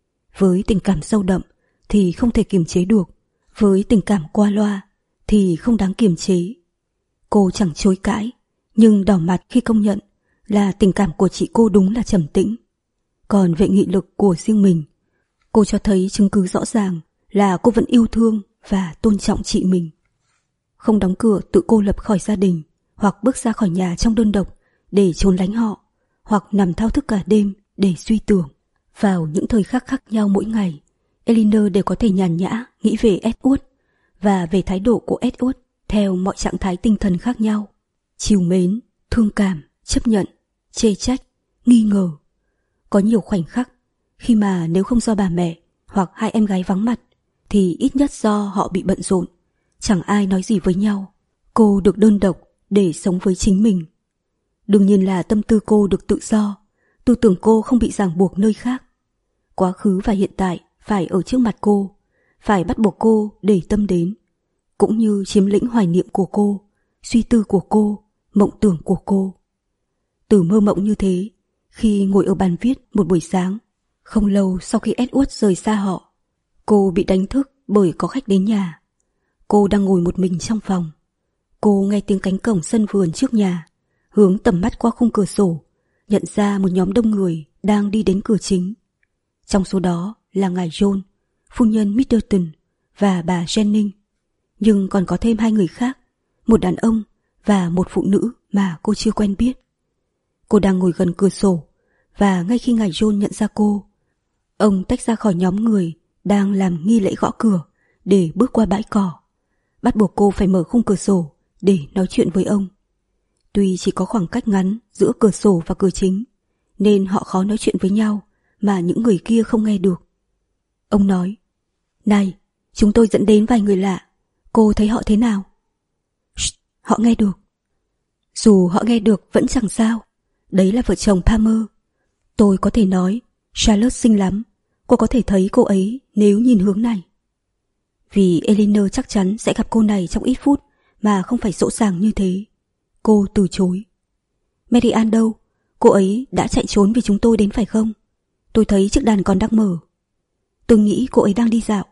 Với tình cảm sâu đậm thì không thể kiềm chế được, với tình cảm qua loa thì không đáng kiềm chế. Cô chẳng chối cãi, nhưng đỏ mặt khi công nhận là tình cảm của chị cô đúng là trầm tĩnh. Còn về nghị lực của riêng mình, cô cho thấy chứng cứ rõ ràng là cô vẫn yêu thương và tôn trọng chị mình. Không đóng cửa tự cô lập khỏi gia đình, hoặc bước ra khỏi nhà trong đơn độc để trốn lánh họ, hoặc nằm thao thức cả đêm để suy tưởng. Vào những thời khắc khác nhau mỗi ngày, Elinor đều có thể nhàn nhã nghĩ về Edward và về thái độ của Edward theo mọi trạng thái tinh thần khác nhau. Trìu mến, thương cảm, chấp nhận, chê trách, nghi ngờ. Có nhiều khoảnh khắc khi mà nếu không do bà mẹ hoặc hai em gái vắng mặt thì ít nhất do họ bị bận rộn, chẳng ai nói gì với nhau, cô được đơn độc để sống với chính mình. Đương nhiên là tâm tư cô được tự do, tư tưởng cô không bị ràng buộc nơi khác. Quá khứ và hiện tại phải ở trước mặt cô, phải bắt buộc cô để tâm đến, cũng như chiếm lĩnh hoài niệm của cô, suy tư của cô, mộng tưởng của cô. Từ mơ mộng như thế, khi ngồi ở bàn viết một buổi sáng, không lâu sau khi Edward rời xa họ, cô bị đánh thức bởi có khách đến nhà. Cô đang ngồi một mình trong phòng. Cô nghe tiếng cánh cổng sân vườn trước nhà, hướng tầm mắt qua khung cửa sổ, nhận ra một nhóm đông người đang đi đến cửa chính. Trong số đó là ngài John, phu nhân Middleton và bà Jennings, nhưng còn có thêm hai người khác, một đàn ông và một phụ nữ mà cô chưa quen biết. Cô đang ngồi gần cửa sổ, và ngay khi ngài John nhận ra cô, ông tách ra khỏi nhóm người đang làm nghi lễ gõ cửa để bước qua bãi cỏ, bắt buộc cô phải mở khung cửa sổ để nói chuyện với ông. Tuy chỉ có khoảng cách ngắn giữa cửa sổ và cửa chính, nên họ khó nói chuyện với nhau mà những người kia không nghe được. Ông nói, Này, chúng tôi dẫn đến vài người lạ. Cô thấy họ thế nào? Shh, họ nghe được. Dù họ nghe được vẫn chẳng sao. Đấy là vợ chồng Palmer. Tôi có thể nói Charlotte xinh lắm. Cô có thể thấy cô ấy nếu nhìn hướng này. Vì Eleanor chắc chắn sẽ gặp cô này trong ít phút mà không phải dỗ dàng như thế. Cô từ chối. Mary Ann đâu? Cô ấy đã chạy trốn vì chúng tôi đến phải không? Tôi thấy chiếc đàn còn đang mở. Tôi nghĩ cô ấy đang đi dạo.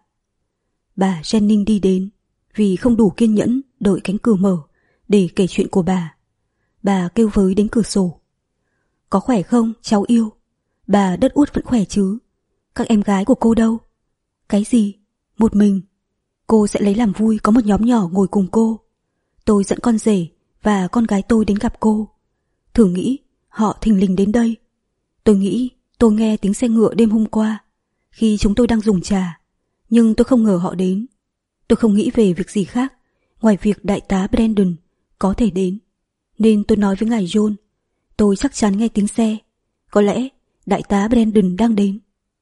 Bà Jennings đi đến vì không đủ kiên nhẫn đợi cánh cửa mở để kể chuyện của bà. Bà kêu với đến cửa sổ. Có khỏe không, cháu yêu? Bà Đất Út vẫn khỏe chứ? Các em gái của cô đâu? Cái gì? Một mình. Cô sẽ lấy làm vui có một nhóm nhỏ ngồi cùng cô. Tôi dẫn con rể và con gái tôi đến gặp cô. Thử nghĩ, họ thình lình đến đây. Tôi nghĩ tôi nghe tiếng xe ngựa đêm hôm qua khi chúng tôi đang dùng trà, nhưng tôi không ngờ họ đến. Tôi không nghĩ về việc gì khác ngoài việc đại tá Brandon có thể đến. Nên tôi nói với ngài John, tôi chắc chắn nghe tiếng xe. Có lẽ đại tá Brandon đang đến.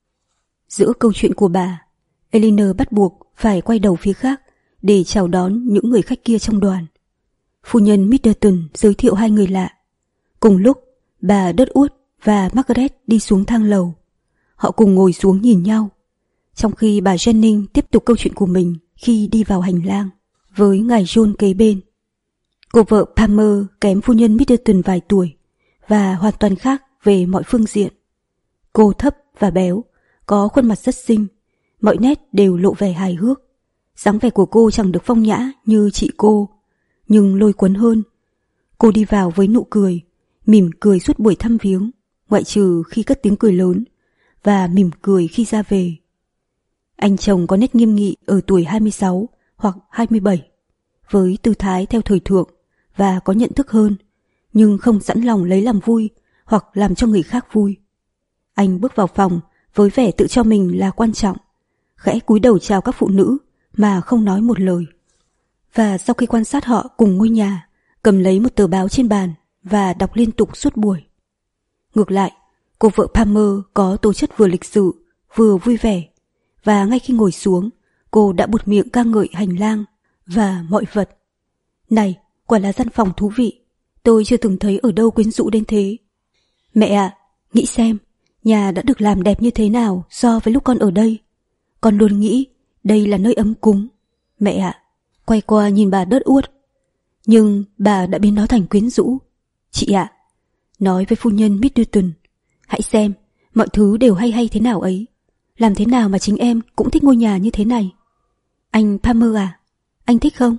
Giữa câu chuyện của bà, Eleanor bắt buộc phải quay đầu phía khác để chào đón những người khách kia trong đoàn. Phu nhân Middleton giới thiệu hai người lạ. Cùng lúc, bà Đất Út và Margaret đi xuống thang lầu. Họ cùng ngồi xuống nhìn nhau, trong khi bà Jennings tiếp tục câu chuyện của mình khi đi vào hành lang với ngài John kế bên. Cô vợ Palmer kém phu nhân Middleton vài tuổi và hoàn toàn khác về mọi phương diện. Cô thấp và béo, có khuôn mặt rất xinh, mọi nét đều lộ vẻ hài hước. Dáng vẻ của cô chẳng được phong nhã như chị cô, nhưng lôi cuốn hơn. Cô đi vào với nụ cười, mỉm cười suốt buổi thăm viếng, ngoại trừ khi cất tiếng cười lớn, và mỉm cười khi ra về. Anh chồng có nét nghiêm nghị ở tuổi hai mươi sáu hoặc hai mươi bảy, với tư thái theo thời thượng và có nhận thức hơn, nhưng không sẵn lòng lấy làm vui hoặc làm cho người khác vui. Anh bước vào phòng với vẻ tự cho mình là quan trọng, khẽ cúi đầu chào các phụ nữ mà không nói một lời. Và sau khi quan sát họ cùng ngôi nhà, cầm lấy một tờ báo trên bàn và đọc liên tục suốt buổi. Ngược lại, cô vợ Palmer có tố chất vừa lịch sự, vừa vui vẻ, và ngay khi ngồi xuống, cô đã buột miệng ca ngợi hành lang và mọi vật. Này, quả là gian phòng thú vị, tôi chưa từng thấy ở đâu quyến rũ đến thế. Mẹ ạ, nghĩ xem, nhà đã được làm đẹp như thế nào so với lúc con ở đây. Con luôn nghĩ đây là nơi ấm cúng. Mẹ ạ, quay qua nhìn bà Đất Út. Nhưng bà đã biến nó thành quyến rũ. Chị ạ, nói với phu nhân Middleton, hãy xem, mọi thứ đều hay hay thế nào ấy. Làm thế nào mà chính em cũng thích ngôi nhà như thế này? Anh Palmer à, anh thích không?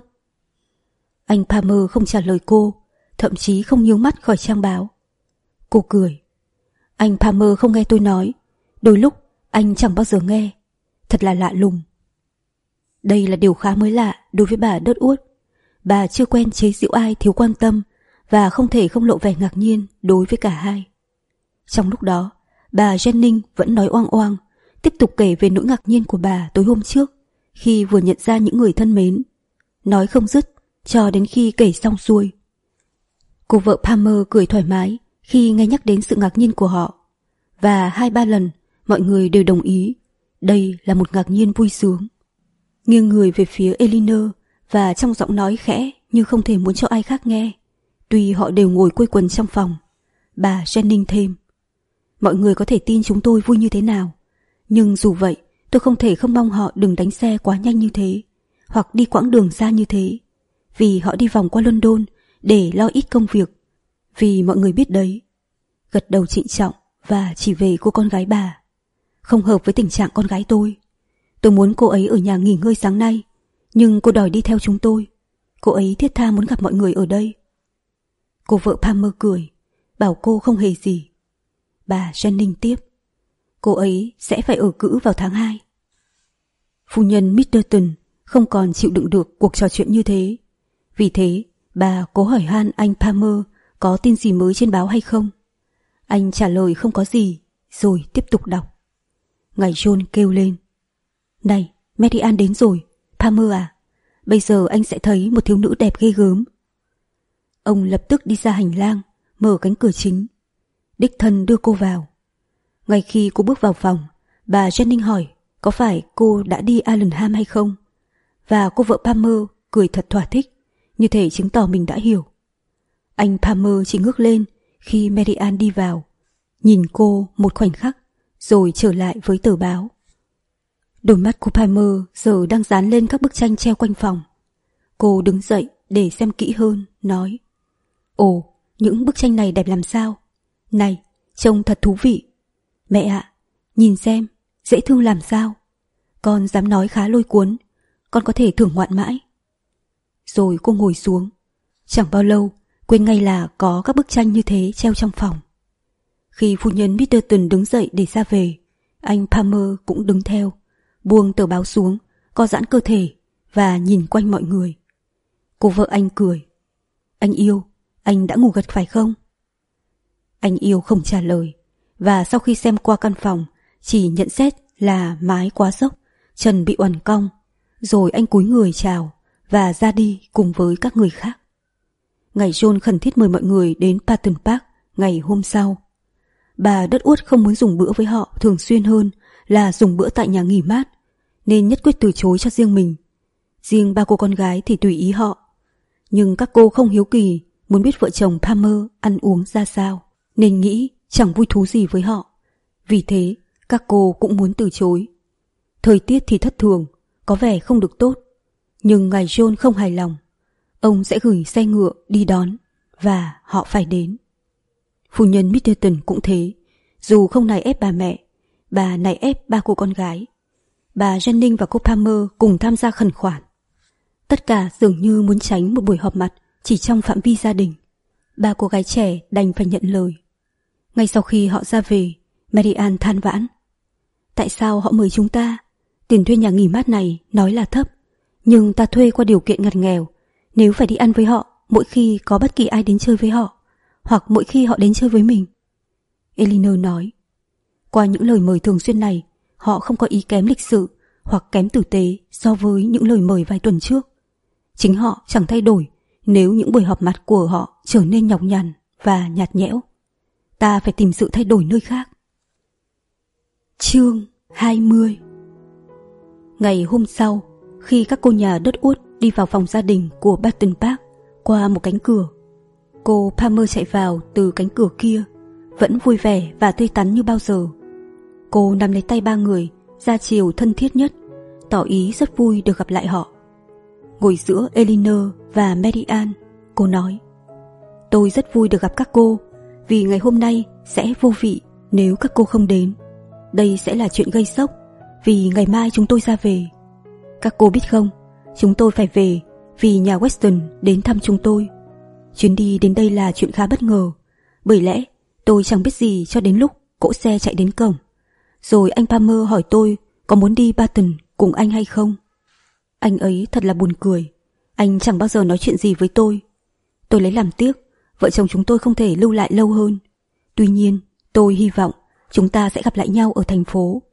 Anh Palmer không trả lời cô, thậm chí không nhướng mắt khỏi trang báo. Cô cười. Anh Palmer không nghe tôi nói, đôi lúc anh chẳng bao giờ nghe. Thật là lạ lùng. Đây là điều khá mới lạ đối với bà Đất Út. Bà chưa quen chế giễu ai thiếu quan tâm và không thể không lộ vẻ ngạc nhiên đối với cả hai. Trong lúc đó, bà Jennings vẫn nói oang oang, tiếp tục kể về nỗi ngạc nhiên của bà tối hôm trước khi vừa nhận ra những người thân mến. Nói không dứt cho đến khi kể xong xuôi. Cô vợ Palmer cười thoải mái khi nghe nhắc đến sự ngạc nhiên của họ, và hai ba lần mọi người đều đồng ý đây là một ngạc nhiên vui sướng. Nghiêng người về phía Eleanor và trong giọng nói khẽ như không thể muốn cho ai khác nghe, tuy họ đều ngồi quây quần trong phòng, bà Jennings thêm: mọi người có thể tin chúng tôi vui như thế nào, nhưng dù vậy tôi không thể không mong họ đừng đánh xe quá nhanh như thế, hoặc đi quãng đường xa như thế, vì họ đi vòng qua London để lo ít công việc. Vì mọi người biết đấy. Gật đầu trịnh trọng và chỉ về cô con gái bà. Không hợp với tình trạng con gái tôi. Tôi muốn cô ấy ở nhà nghỉ ngơi sáng nay, nhưng cô đòi đi theo chúng tôi. Cô ấy thiết tha muốn gặp mọi người ở đây. Cô vợ Palmer cười, bảo cô không hề gì. Bà Jennings tiếp: cô ấy sẽ phải ở cữ vào tháng hai. Phu nhân Middleton không còn chịu đựng được cuộc trò chuyện như thế. Vì thế, bà cố hỏi han anh Palmer có tin gì mới trên báo hay không. Anh trả lời không có gì, rồi tiếp tục đọc. Ngài John kêu lên: này, Mary Ann đến rồi, Palmer à, bây giờ anh sẽ thấy một thiếu nữ đẹp ghê gớm. Ông lập tức đi ra hành lang, mở cánh cửa chính. Đích thân đưa cô vào. Ngay khi cô bước vào phòng, bà Jennings hỏi có phải cô đã đi Allenham hay không? Và cô vợ Palmer cười thật thỏa thích, như thể chứng tỏ mình đã hiểu. Anh Palmer chỉ ngước lên khi Mary Ann đi vào, nhìn cô một khoảnh khắc, rồi trở lại với tờ báo. Đôi mắt của Palmer giờ đang dán lên các bức tranh treo quanh phòng. Cô đứng dậy để xem kỹ hơn, nói: Ồ, những bức tranh này đẹp làm sao? Này, trông thật thú vị. Mẹ ạ, nhìn xem, dễ thương làm sao. Con dám nói khá lôi cuốn, con có thể thưởng ngoạn mãi. Rồi cô ngồi xuống. Chẳng bao lâu, quên ngay là có các bức tranh như thế treo trong phòng. Khi phu nhân Middleton đứng dậy để ra về, anh Palmer cũng đứng theo, buông tờ báo xuống, co giãn cơ thể và nhìn quanh mọi người. Cô vợ anh cười: Anh yêu, anh đã ngủ gật phải không? Anh yêu không trả lời, và sau khi xem qua căn phòng, chỉ nhận xét là mái quá dốc, trần bị uằn cong, rồi anh cúi người chào và ra đi cùng với các người khác. Ngày John khẩn thiết mời mọi người đến Patton Park ngày hôm sau. Bà Đất Uất không muốn dùng bữa với họ thường xuyên hơn là dùng bữa tại nhà nghỉ mát, nên nhất quyết từ chối cho riêng mình. Riêng ba cô con gái thì tùy ý họ. Nhưng các cô không hiếu kỳ muốn biết vợ chồng Palmer ăn uống ra sao, nên nghĩ chẳng vui thú gì với họ. Vì thế, các cô cũng muốn từ chối. Thời tiết thì thất thường, có vẻ không được tốt. Nhưng ngài John không hài lòng. Ông sẽ gửi xe ngựa đi đón, và họ phải đến. Phu nhân Middleton cũng thế. Dù không nài ép bà mẹ, bà nài ép ba cô con gái. Bà Jennings và cô Palmer cùng tham gia khẩn khoản. Tất cả dường như muốn tránh một buổi họp mặt chỉ trong phạm vi gia đình. Ba cô gái trẻ đành phải nhận lời. Ngay sau khi họ ra về, Mary Ann than vãn: Tại sao họ mời chúng ta? Tiền thuê nhà nghỉ mát này nói là thấp, nhưng ta thuê qua điều kiện ngặt nghèo. Nếu phải đi ăn với họ mỗi khi có bất kỳ ai đến chơi với họ, hoặc mỗi khi họ đến chơi với mình. Elinor nói: Qua những lời mời thường xuyên này, họ không có ý kém lịch sự hoặc kém tử tế so với những lời mời vài tuần trước. Chính họ chẳng thay đổi nếu những buổi họp mặt của họ trở nên nhọc nhằn và nhạt nhẽo. Ta phải tìm sự thay đổi nơi khác. Chương hai mươi. Ngày hôm sau, khi các cô nhà Đất Uất đi vào phòng gia đình của Patton Park qua một cánh cửa, cô Palmer chạy vào từ cánh cửa kia, vẫn vui vẻ và tươi tắn như bao giờ. Cô nắm lấy tay ba người, ra chiều thân thiết nhất, tỏ ý rất vui được gặp lại họ. Ngồi giữa Elinor và Mary Ann, cô nói: Tôi rất vui được gặp các cô, vì ngày hôm nay sẽ vô vị nếu các cô không đến. Đây sẽ là chuyện gây sốc, vì ngày mai chúng tôi ra về. Các cô biết không, chúng tôi phải về vì nhà Weston đến thăm chúng tôi. Chuyến đi đến đây là chuyện khá bất ngờ, bởi lẽ tôi chẳng biết gì cho đến lúc cỗ xe chạy đến cổng. Rồi anh Palmer hỏi tôi có muốn đi Barton cùng anh hay không. Anh ấy thật là buồn cười, anh chẳng bao giờ nói chuyện gì với tôi. Tôi lấy làm tiếc, vợ chồng chúng tôi không thể lưu lại lâu hơn. Tuy nhiên, tôi hy vọng chúng ta sẽ gặp lại nhau ở thành phố.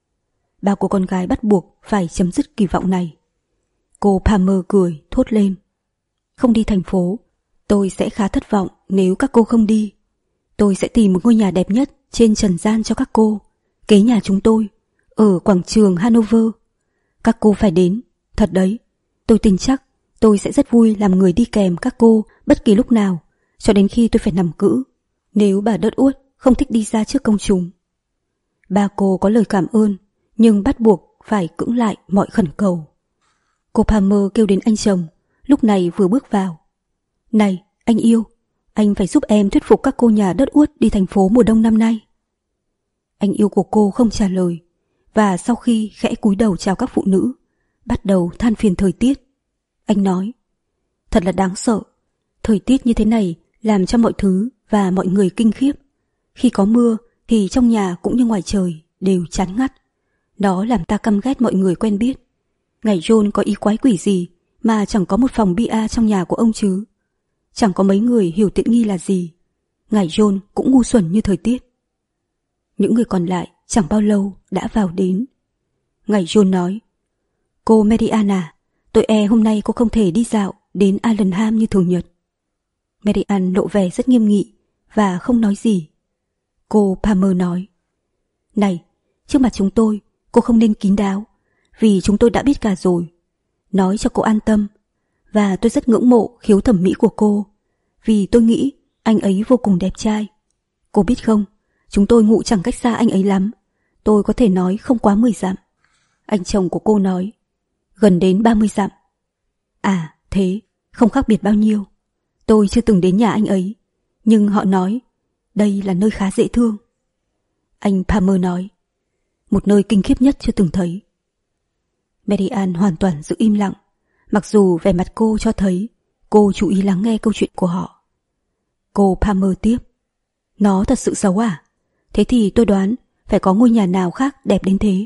Ba cô con gái bắt buộc phải chấm dứt kỳ vọng này. Cô Palmer cười thốt lên: Không đi thành phố, tôi sẽ khá thất vọng nếu các cô không đi. Tôi sẽ tìm một ngôi nhà đẹp nhất trên trần gian cho các cô, kế nhà chúng tôi, ở quảng trường Hanover. Các cô phải đến, thật đấy. Tôi tin chắc tôi sẽ rất vui làm người đi kèm các cô bất kỳ lúc nào, cho đến khi tôi phải nằm cữ, nếu bà Đất Uất không thích đi ra trước công chúng. Ba cô có lời cảm ơn, nhưng bắt buộc phải cưỡng lại mọi khẩn cầu. Cô Palmer kêu đến anh chồng, lúc này vừa bước vào: Này, anh yêu, anh phải giúp em thuyết phục các cô nhà Đất Uất đi thành phố mùa đông năm nay. Anh yêu của cô không trả lời, và sau khi khẽ cúi đầu chào các phụ nữ, bắt đầu than phiền thời tiết. Anh nói: Thật là đáng sợ, thời tiết như thế này làm cho mọi thứ và mọi người kinh khiếp. Khi có mưa thì trong nhà cũng như ngoài trời đều chán ngắt. Đó làm ta căm ghét mọi người quen biết. Ngài John có ý quái quỷ gì mà chẳng có một phòng bia trong nhà của ông chứ? Chẳng có mấy người hiểu tiện nghi là gì. Ngài John cũng ngu xuẩn như thời tiết. Những người còn lại chẳng bao lâu đã vào đến. Ngài John nói: Cô Mary Ann à, tôi e hôm nay cô không thể đi dạo đến Allenham như thường nhật. Mary Ann lộ vẻ rất nghiêm nghị và không nói gì. Cô Palmer nói: Này, trước mặt chúng tôi, cô không nên kín đáo, vì chúng tôi đã biết cả rồi. Nói cho cô an tâm. Và tôi rất ngưỡng mộ khiếu thẩm mỹ của cô, vì tôi nghĩ anh ấy vô cùng đẹp trai. Cô biết không, chúng tôi ngụ chẳng cách xa anh ấy lắm. Tôi có thể nói không quá mười dặm. Anh chồng của cô nói, gần đến ba mươi dặm. À, thế, không khác biệt bao nhiêu. Tôi chưa từng đến nhà anh ấy, nhưng họ nói đây là nơi khá dễ thương. Anh Palmer nói, một nơi kinh khiếp nhất chưa từng thấy. Mary Ann hoàn toàn giữ im lặng, mặc dù vẻ mặt cô cho thấy cô chú ý lắng nghe câu chuyện của họ. Cô Palmer tiếp, nó thật sự xấu à? Thế thì tôi đoán phải có ngôi nhà nào khác đẹp đến thế.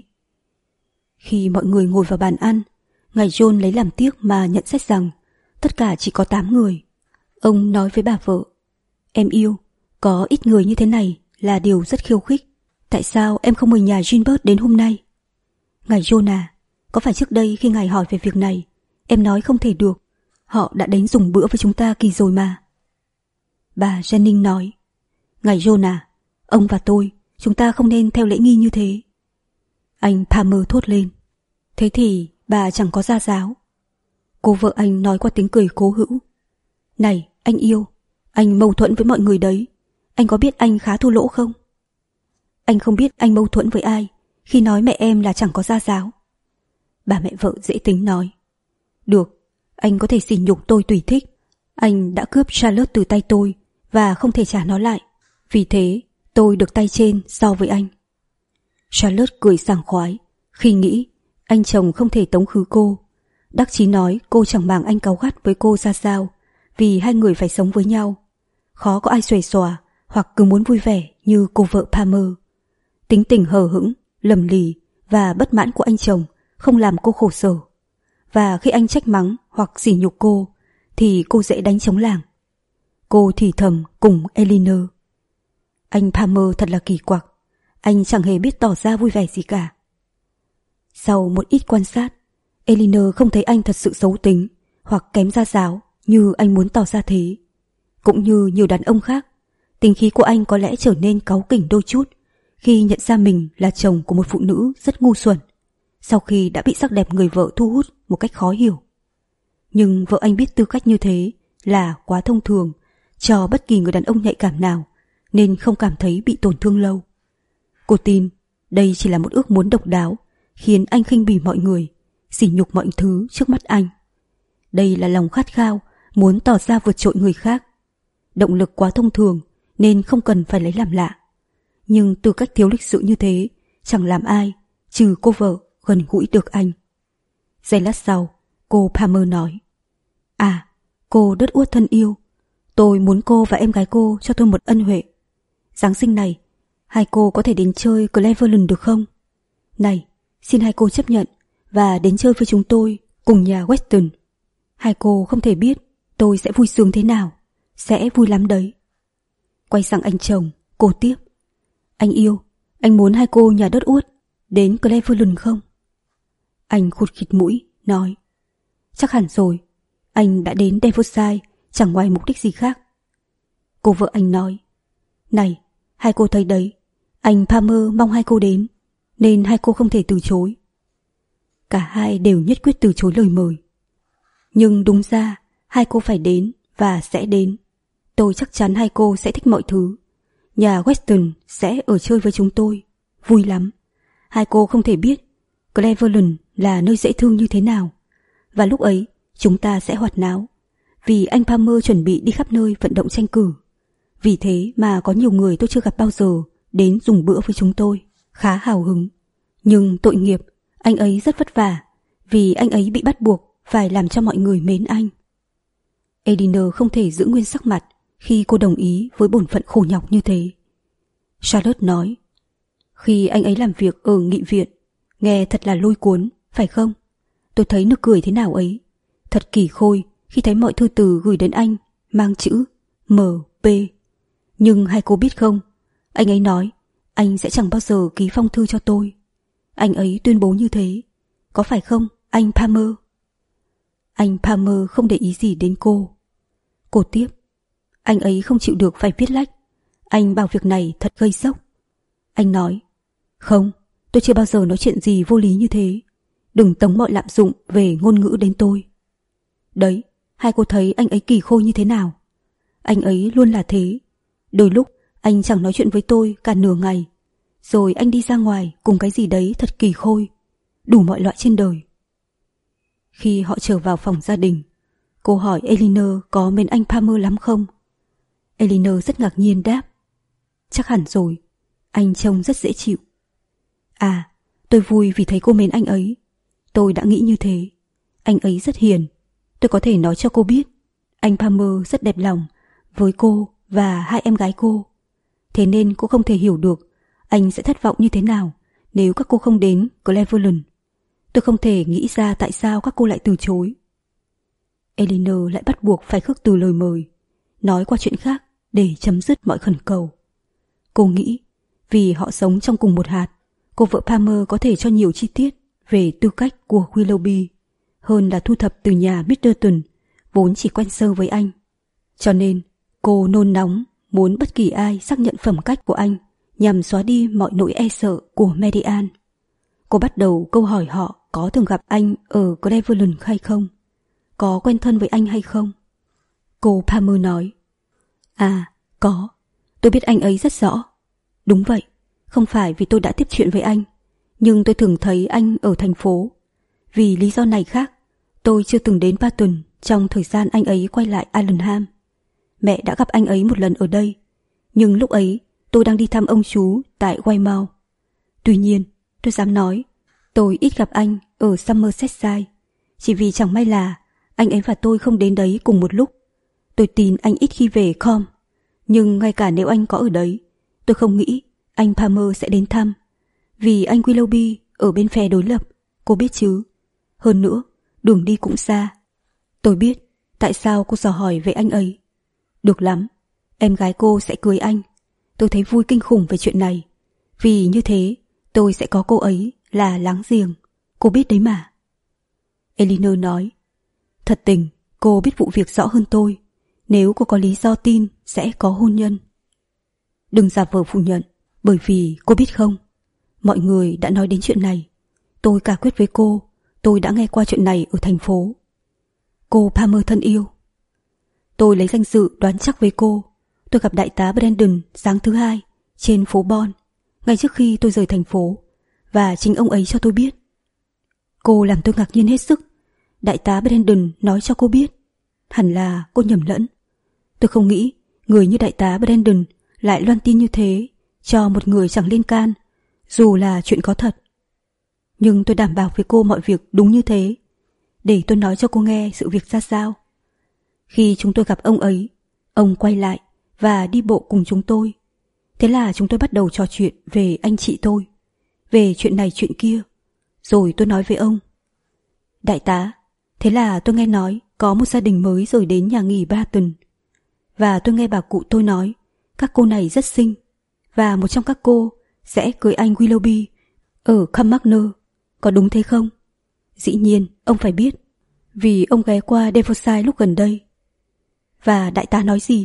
Khi mọi người ngồi vào bàn ăn, ngài John lấy làm tiếc mà nhận xét rằng tất cả chỉ có tám người. Ông nói với bà vợ, em yêu, có ít người như thế này là điều rất khiêu khích. Tại sao em không mời nhà Gilbert đến hôm nay? Ngài John à, có phải trước đây khi ngài hỏi về việc này, em nói không thể được, họ đã đến dùng bữa với chúng ta kỳ rồi mà. Bà Jennings nói, ngài John à, ông và tôi, chúng ta không nên theo lễ nghi như thế. Anh Palmer thốt lên, thế thì bà chẳng có gia giáo. Cô vợ anh nói qua tiếng cười cố hữu, này anh yêu, anh mâu thuẫn với mọi người đấy. Anh có biết anh khá thua lỗ không? Anh không biết anh mâu thuẫn với ai khi nói mẹ em là chẳng có gia giáo. Bà mẹ vợ dễ tính nói, được, anh có thể sỉ nhục tôi tùy thích. Anh đã cướp Charlotte từ tay tôi và không thể trả nó lại. Vì thế tôi được tay trên so với anh. Charlotte cười sảng khoái khi nghĩ anh chồng không thể tống khứ cô. Đắc chí nói cô chẳng màng anh cáu gắt với cô ra sao, vì hai người phải sống với nhau. Khó có ai xuề xòa hoặc cứ muốn vui vẻ như cô vợ Palmer. Tính tình hờ hững, lầm lì và bất mãn của anh chồng không làm cô khổ sở. Và khi anh trách mắng hoặc sỉ nhục cô thì cô dễ đánh trống lảng. Cô thì thầm cùng Elinor, anh Palmer thật là kỳ quặc, anh chẳng hề biết tỏ ra vui vẻ gì cả. Sau một ít quan sát, Elinor không thấy anh thật sự xấu tính hoặc kém gia giáo như anh muốn tỏ ra thế. Cũng như nhiều đàn ông khác, tính khí của anh có lẽ trở nên cáu kỉnh đôi chút khi nhận ra mình là chồng của một phụ nữ rất ngu xuẩn, sau khi đã bị sắc đẹp người vợ thu hút một cách khó hiểu. Nhưng vợ anh biết tư cách như thế là quá thông thường cho bất kỳ người đàn ông nhạy cảm nào, nên không cảm thấy bị tổn thương lâu. Cô tin đây chỉ là một ước muốn độc đáo khiến anh khinh bỉ mọi người, sỉ nhục mọi thứ trước mắt anh. Đây là lòng khát khao muốn tỏ ra vượt trội người khác. Động lực quá thông thường nên không cần phải lấy làm lạ. Nhưng tư cách thiếu lịch sự như thế chẳng làm ai, trừ cô vợ, gần gũi được anh. Giây lát sau, cô Palmer nói, à, cô đất uất thân yêu, tôi muốn cô và em gái cô cho tôi một ân huệ. Giáng sinh này, hai cô có thể đến chơi Cleveland được không? Này, xin hai cô chấp nhận và đến chơi với chúng tôi cùng nhà Weston. Hai cô không thể biết tôi sẽ vui sướng thế nào. Sẽ vui lắm đấy. Quay sang anh chồng, cô tiếp, anh yêu, anh muốn hai cô nhà đất uất đến Cleveland không? Anh khụt khịt mũi, nói, chắc hẳn rồi, anh đã đến Devonshire chẳng ngoài mục đích gì khác. Cô vợ anh nói, này, hai cô thấy đấy, anh Palmer mong hai cô đến, nên hai cô không thể từ chối. Cả hai đều nhất quyết từ chối lời mời. Nhưng đúng ra, hai cô phải đến và sẽ đến. Tôi chắc chắn hai cô sẽ thích mọi thứ. Nhà Weston sẽ ở chơi với chúng tôi, vui lắm. Hai cô không thể biết Cleveland là nơi dễ thương như thế nào. Và lúc ấy chúng ta sẽ hoạt náo, vì anh Palmer chuẩn bị đi khắp nơi vận động tranh cử. Vì thế mà có nhiều người tôi chưa gặp bao giờ đến dùng bữa với chúng tôi, khá hào hứng. Nhưng tội nghiệp, anh ấy rất vất vả, vì anh ấy bị bắt buộc phải làm cho mọi người mến anh. Elinor không thể giữ nguyên sắc mặt khi cô đồng ý với bổn phận khổ nhọc như thế. Charlotte nói, khi anh ấy làm việc ở nghị viện, nghe thật là lôi cuốn, phải không? Tôi thấy nực cười thế nào ấy. Thật kỳ khôi khi thấy mọi thư từ gửi đến anh mang chữ em pê. Nhưng hai cô biết không, anh ấy nói anh sẽ chẳng bao giờ ký phong thư cho tôi. Anh ấy tuyên bố như thế, có phải không anh Palmer? Anh Palmer không để ý gì đến cô. Cô tiếp, anh ấy không chịu được phải viết lách. Anh bảo việc này thật gây sốc. Anh nói, không, tôi chưa bao giờ nói chuyện gì vô lý như thế. Đừng tống mọi lạm dụng về ngôn ngữ đến tôi. Đấy, hai cô thấy anh ấy kỳ khôi như thế nào? Anh ấy luôn là thế. Đôi lúc anh chẳng nói chuyện với tôi cả nửa ngày, rồi anh đi ra ngoài cùng cái gì đấy thật kỳ khôi, đủ mọi loại trên đời. Khi họ trở vào phòng gia đình, cô hỏi Elinor có mến anh Palmer lắm không? Elinor rất ngạc nhiên đáp: Chắc hẳn rồi, anh trông rất dễ chịu. À, tôi vui vì thấy cô mến anh ấy. Tôi đã nghĩ như thế. Anh ấy rất hiền. Tôi có thể nói cho cô biết, anh Palmer rất đẹp lòng với cô và hai em gái cô. Thế nên cô không thể hiểu được anh sẽ thất vọng như thế nào nếu các cô không đến Cleveland. Tôi không thể nghĩ ra tại sao các cô lại từ chối. Elinor lại bắt buộc phải khước từ lời mời, nói qua chuyện khác để chấm dứt mọi khẩn cầu. Cô nghĩ vì họ sống trong cùng một hạt, cô vợ Palmer có thể cho nhiều chi tiết về tư cách của Willoughby hơn là thu thập từ nhà Middleton, vốn chỉ quen sơ với anh. Cho nên cô nôn nóng muốn bất kỳ ai xác nhận phẩm cách của anh nhằm xóa đi mọi nỗi e sợ của Median. Cô bắt đầu câu hỏi họ có từng gặp anh ở Cleveland hay không, có quen thân với anh hay không. Cô Palmer nói: À, có, tôi biết anh ấy rất rõ. Đúng vậy, không phải vì tôi đã tiếp chuyện với anh, nhưng tôi thường thấy anh ở thành phố. Vì lý do này khác, tôi chưa từng đến Barton trong thời gian anh ấy quay lại Allenham. Mẹ đã gặp anh ấy một lần ở đây, nhưng lúc ấy tôi đang đi thăm ông chú tại Weymouth. Tuy nhiên, tôi dám nói, tôi ít gặp anh ở Somersetshire, chỉ vì chẳng may là anh ấy và tôi không đến đấy cùng một lúc. Tôi tin anh ít khi về Com, nhưng ngay cả nếu anh có ở đấy, tôi không nghĩ anh Palmer sẽ đến thăm, vì anh Willoughby ở bên phe đối lập, cô biết chứ. Hơn nữa, đường đi cũng xa. Tôi biết tại sao cô dò hỏi về anh ấy. Được lắm, em gái cô sẽ cưới anh. Tôi thấy vui kinh khủng về chuyện này, vì như thế tôi sẽ có cô ấy là láng giềng, cô biết đấy mà. Elinor nói: Thật tình, cô biết vụ việc rõ hơn tôi. Nếu cô có lý do tin sẽ có hôn nhân. Đừng giả vờ phủ nhận, bởi vì cô biết không, mọi người đã nói đến chuyện này. Tôi cả quyết với cô, tôi đã nghe qua chuyện này ở thành phố. Cô Palmer thân yêu, tôi lấy danh dự đoán chắc với cô. Tôi gặp đại tá Brandon sáng thứ hai trên phố Bon, ngay trước khi tôi rời thành phố, và chính ông ấy cho tôi biết. Cô làm tôi ngạc nhiên hết sức. Đại tá Brandon nói cho cô biết. Hẳn là cô nhầm lẫn. Tôi không nghĩ người như đại tá Brandon lại loan tin như thế cho một người chẳng liên can, dù là chuyện có thật. Nhưng tôi đảm bảo với cô mọi việc đúng như thế. Để tôi nói cho cô nghe sự việc ra sao. Khi chúng tôi gặp ông ấy, ông quay lại và đi bộ cùng chúng tôi. Thế là chúng tôi bắt đầu trò chuyện về anh chị tôi, về chuyện này chuyện kia. Rồi tôi nói với ông: Đại tá, thế là tôi nghe nói có một gia đình mới rồi đến nhà nghỉ Barton. Và tôi nghe bà cụ tôi nói các cô này rất xinh, và một trong các cô sẽ cưới anh Willoughby ở Carmarthen. Có đúng thế không? Dĩ nhiên ông phải biết, vì ông ghé qua Devonshire lúc gần đây. Và đại tá nói gì?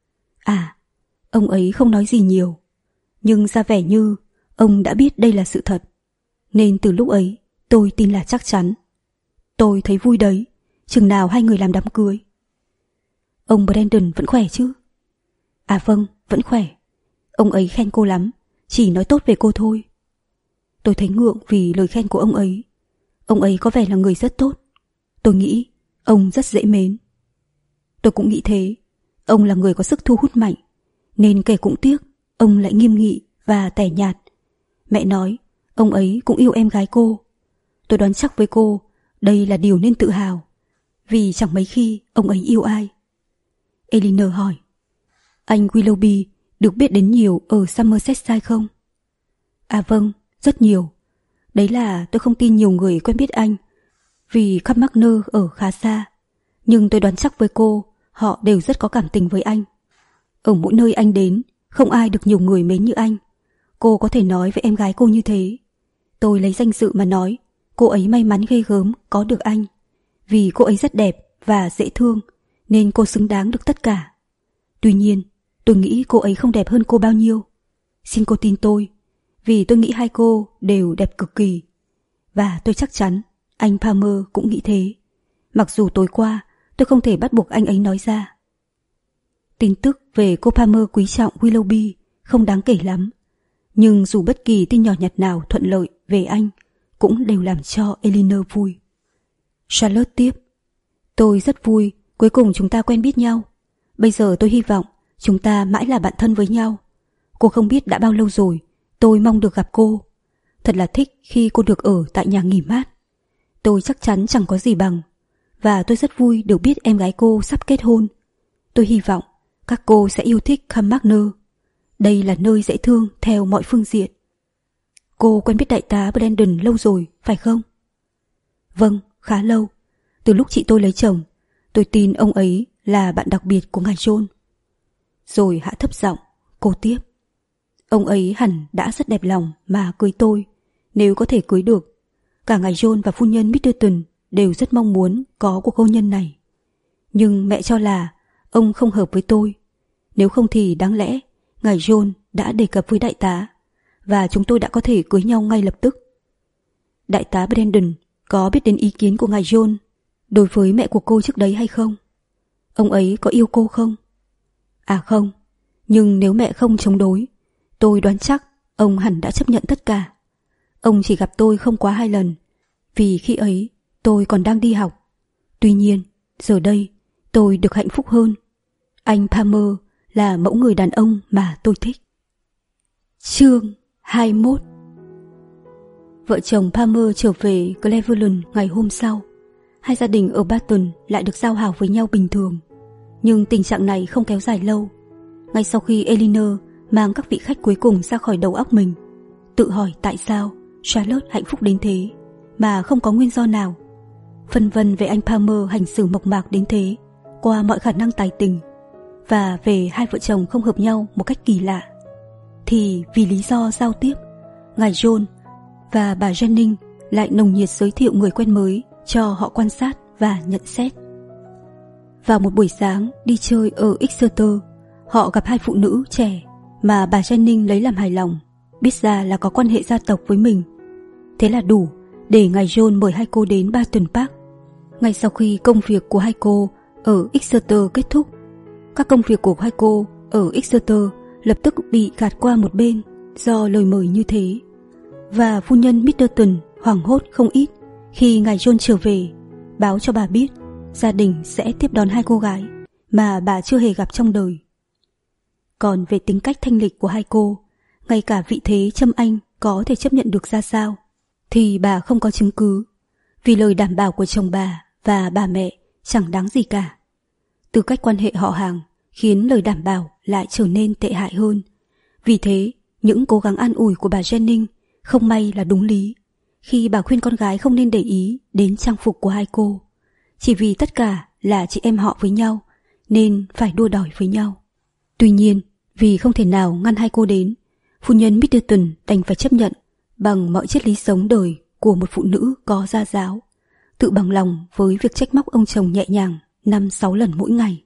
À, ông ấy không nói gì nhiều, nhưng ra vẻ như ông đã biết đây là sự thật. Nên từ lúc ấy tôi tin là chắc chắn. Tôi thấy vui đấy, chừng nào hai người làm đám cưới. Ông Brandon vẫn khỏe chứ? À vâng, vẫn khỏe. Ông ấy khen cô lắm, chỉ nói tốt về cô thôi. Tôi thấy ngượng vì lời khen của ông ấy. Ông ấy có vẻ là người rất tốt. Tôi nghĩ ông rất dễ mến. Tôi cũng nghĩ thế. Ông là người có sức thu hút mạnh, nên kể cũng tiếc ông lại nghiêm nghị và tẻ nhạt. Mẹ nói ông ấy cũng yêu em gái cô. Tôi đoán chắc với cô đây là điều nên tự hào, vì chẳng mấy khi ông ấy yêu ai. Elinor hỏi: Anh Willoughby được biết đến nhiều ở Somersetshire không? À vâng, rất nhiều. Đấy là tôi không tin nhiều người quen biết anh, vì Carmarthen ở khá xa. Nhưng tôi đoán chắc với cô, họ đều rất có cảm tình với anh. Ở mỗi nơi anh đến, không ai được nhiều người mến như anh. Cô có thể nói với em gái cô như thế. Tôi lấy danh dự mà nói, cô ấy may mắn ghê gớm có được anh. Vì cô ấy rất đẹp và dễ thương, nên cô xứng đáng được tất cả. Tuy nhiên, tôi nghĩ cô ấy không đẹp hơn cô bao nhiêu. Xin cô tin tôi, vì tôi nghĩ hai cô đều đẹp cực kỳ. Và tôi chắc chắn anh Palmer cũng nghĩ thế, mặc dù tối qua tôi không thể bắt buộc anh ấy nói ra. Tin tức về cô Palmer quý trọng Willoughby không đáng kể lắm, nhưng dù bất kỳ tin nhỏ nhặt nào thuận lợi về anh cũng đều làm cho Elinor vui. Charlotte tiếp: tôi rất vui cuối cùng chúng ta quen biết nhau. Bây giờ tôi hy vọng chúng ta mãi là bạn thân với nhau. Cô không biết đã bao lâu rồi tôi mong được gặp cô. Thật là thích khi cô được ở tại nhà nghỉ mát. Tôi chắc chắn chẳng có gì bằng. Và tôi rất vui được biết em gái cô sắp kết hôn. Tôi hy vọng các cô sẽ yêu thích Carmarthen. Đây là nơi dễ thương theo mọi phương diện. Cô quen biết đại tá Brandon lâu rồi, phải không? Vâng, khá lâu. Từ lúc chị tôi lấy chồng, tôi tin ông ấy là bạn đặc biệt của ngài John. Rồi hạ thấp giọng, cô tiếp: ông ấy hẳn đã rất đẹp lòng mà cưới tôi, nếu có thể cưới được. Cả ngài John và phu nhân Middleton đều rất mong muốn có cuộc hôn nhân này. Nhưng mẹ cho là ông không hợp với tôi. Nếu không thì đáng lẽ ngài John đã đề cập với đại tá, và chúng tôi đã có thể cưới nhau ngay lập tức. Đại tá Brandon có biết đến ý kiến của ngài John đối với mẹ của cô trước đấy hay không? Ông ấy có yêu cô không? À không, nhưng nếu mẹ không chống đối, tôi đoán chắc ông hẳn đã chấp nhận tất cả. Ông chỉ gặp tôi không quá hai lần, vì khi ấy tôi còn đang đi học. Tuy nhiên, giờ đây tôi được hạnh phúc hơn. Anh Palmer là mẫu người đàn ông mà tôi thích. Chương hai mươi mốt. Vợ chồng Palmer trở về Cleveland ngày hôm sau. Hai gia đình ở Barton lại được giao hảo với nhau bình thường. Nhưng tình trạng này không kéo dài lâu. Ngay sau khi Elinor mang các vị khách cuối cùng ra khỏi đầu óc mình, tự hỏi tại sao Charlotte hạnh phúc đến thế mà không có nguyên do nào, phân vân về anh Palmer hành xử mộc mạc đến thế qua mọi khả năng tài tình, và về hai vợ chồng không hợp nhau một cách kỳ lạ, thì vì lý do giao tiếp, ngài John và bà Jennings lại nồng nhiệt giới thiệu người quen mới cho họ quan sát và nhận xét. Vào một buổi sáng đi chơi ở Exeter, họ gặp hai phụ nữ trẻ mà bà Jennings lấy làm hài lòng, biết ra là có quan hệ gia tộc với mình. Thế là đủ để ngài John mời hai cô đến Barton Park. Ngay sau khi công việc của hai cô ở Exeter kết thúc, các công việc của hai cô ở Exeter lập tức bị gạt qua một bên do lời mời như thế, và phu nhân Middleton hoảng hốt không ít khi ngài John trở về, báo cho bà biết gia đình sẽ tiếp đón hai cô gái mà bà chưa hề gặp trong đời. Còn về tính cách thanh lịch của hai cô, ngay cả vị thế Trâm Anh có thể chấp nhận được ra sao, thì bà không có chứng cứ, vì lời đảm bảo của chồng bà và bà mẹ chẳng đáng gì cả. Tư cách quan hệ họ hàng khiến lời đảm bảo lại trở nên tệ hại hơn. Vì thế, những cố gắng an ủi của bà Jennings không may là đúng lý, khi bà khuyên con gái không nên để ý đến trang phục của hai cô, chỉ vì tất cả là chị em họ với nhau nên phải đua đòi với nhau. Tuy nhiên, vì không thể nào ngăn hai cô đến, phu nhân Middleton đành phải chấp nhận bằng mọi triết lý sống đời của một phụ nữ có gia giáo, tự bằng lòng với việc trách móc ông chồng nhẹ nhàng năm sáu lần mỗi ngày.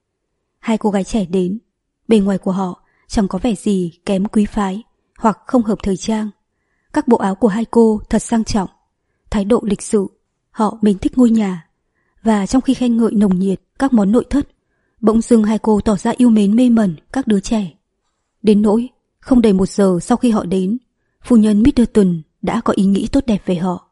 Hai cô gái trẻ đến, bề ngoài của họ chẳng có vẻ gì kém quý phái hoặc không hợp thời trang. Các bộ áo của hai cô thật sang trọng, thái độ lịch sự, họ mến thích ngôi nhà. Và trong khi khen ngợi nồng nhiệt các món nội thất, bỗng dưng hai cô tỏ ra yêu mến mê mẩn các đứa trẻ. Đến nỗi không đầy một giờ sau khi họ đến, phu nhân Middleton đã có ý nghĩ tốt đẹp về họ.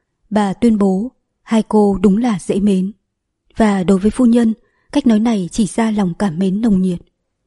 Bà tuyên bố hai cô đúng là dễ mến, và đối với phu nhân, cách nói này chỉ ra lòng cảm mến nồng nhiệt.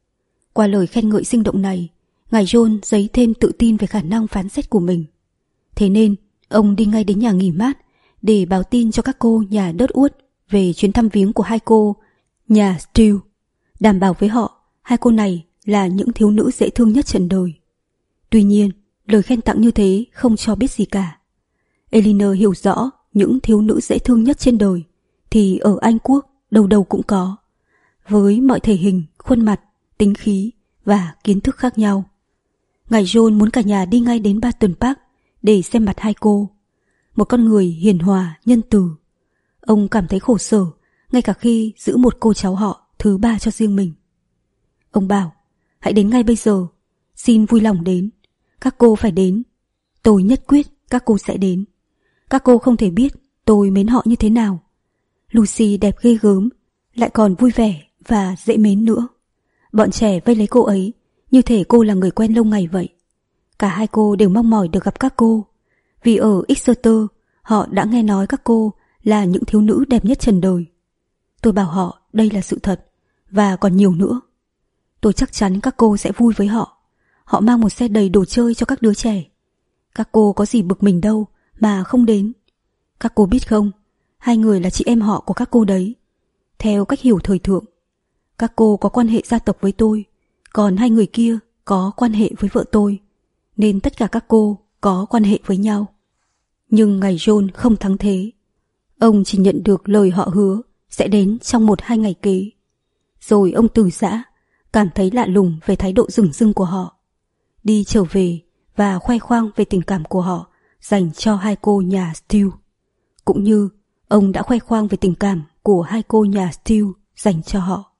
Qua lời khen ngợi sinh động này, ngài John dấy thêm tự tin về khả năng phán xét của mình. Thế nên ông đi ngay đến nhà nghỉ mát để báo tin cho các cô nhà Dudwood về chuyến thăm viếng của hai cô nhà Steele, đảm bảo với họ hai cô này là những thiếu nữ dễ thương nhất trần đời. Tuy nhiên, lời khen tặng như thế không cho biết gì cả. Elinor hiểu rõ những thiếu nữ dễ thương nhất trên đời thì ở Anh Quốc đâu đâu cũng có, với mọi thể hình, khuôn mặt, tính khí và kiến thức khác nhau. Ngài John muốn cả nhà đi ngay đến Barton Park để xem mặt hai cô. Một con người hiền hòa, nhân từ. Ông cảm thấy khổ sở ngay cả khi giữ một cô cháu họ thứ ba cho riêng mình. Ông bảo, hãy đến ngay bây giờ, xin vui lòng đến. Các cô phải đến. Tôi nhất quyết các cô sẽ đến. Các cô không thể biết tôi mến họ như thế nào. Lucy đẹp ghê gớm, lại còn vui vẻ và dễ mến nữa. Bọn trẻ vây lấy cô ấy như thể cô là người quen lâu ngày vậy. Cả hai cô đều mong mỏi được gặp các cô, vì ở Exeter họ đã nghe nói các cô là những thiếu nữ đẹp nhất trần đời. Tôi bảo họ đây là sự thật, và còn nhiều nữa. Tôi chắc chắn các cô sẽ vui với họ. Họ mang một xe đầy đồ chơi cho các đứa trẻ. Các cô có gì bực mình đâu mà không đến. Các cô biết không, hai người là chị em họ của các cô đấy. Theo cách hiểu thời thượng, các cô có quan hệ gia tộc với tôi, còn hai người kia có quan hệ với vợ tôi, nên tất cả các cô có quan hệ với nhau. Nhưng ngày John không thắng thế. Ông chỉ nhận được lời họ hứa sẽ đến trong một hai ngày kế. Rồi ông từ giã, cảm thấy lạ lùng về thái độ dửng dưng của họ. Đi trở về và khoe khoang về tình cảm của họ dành cho hai cô nhà Steele. Cũng như ông đã khoe khoang về tình cảm của hai cô nhà Steele dành cho họ.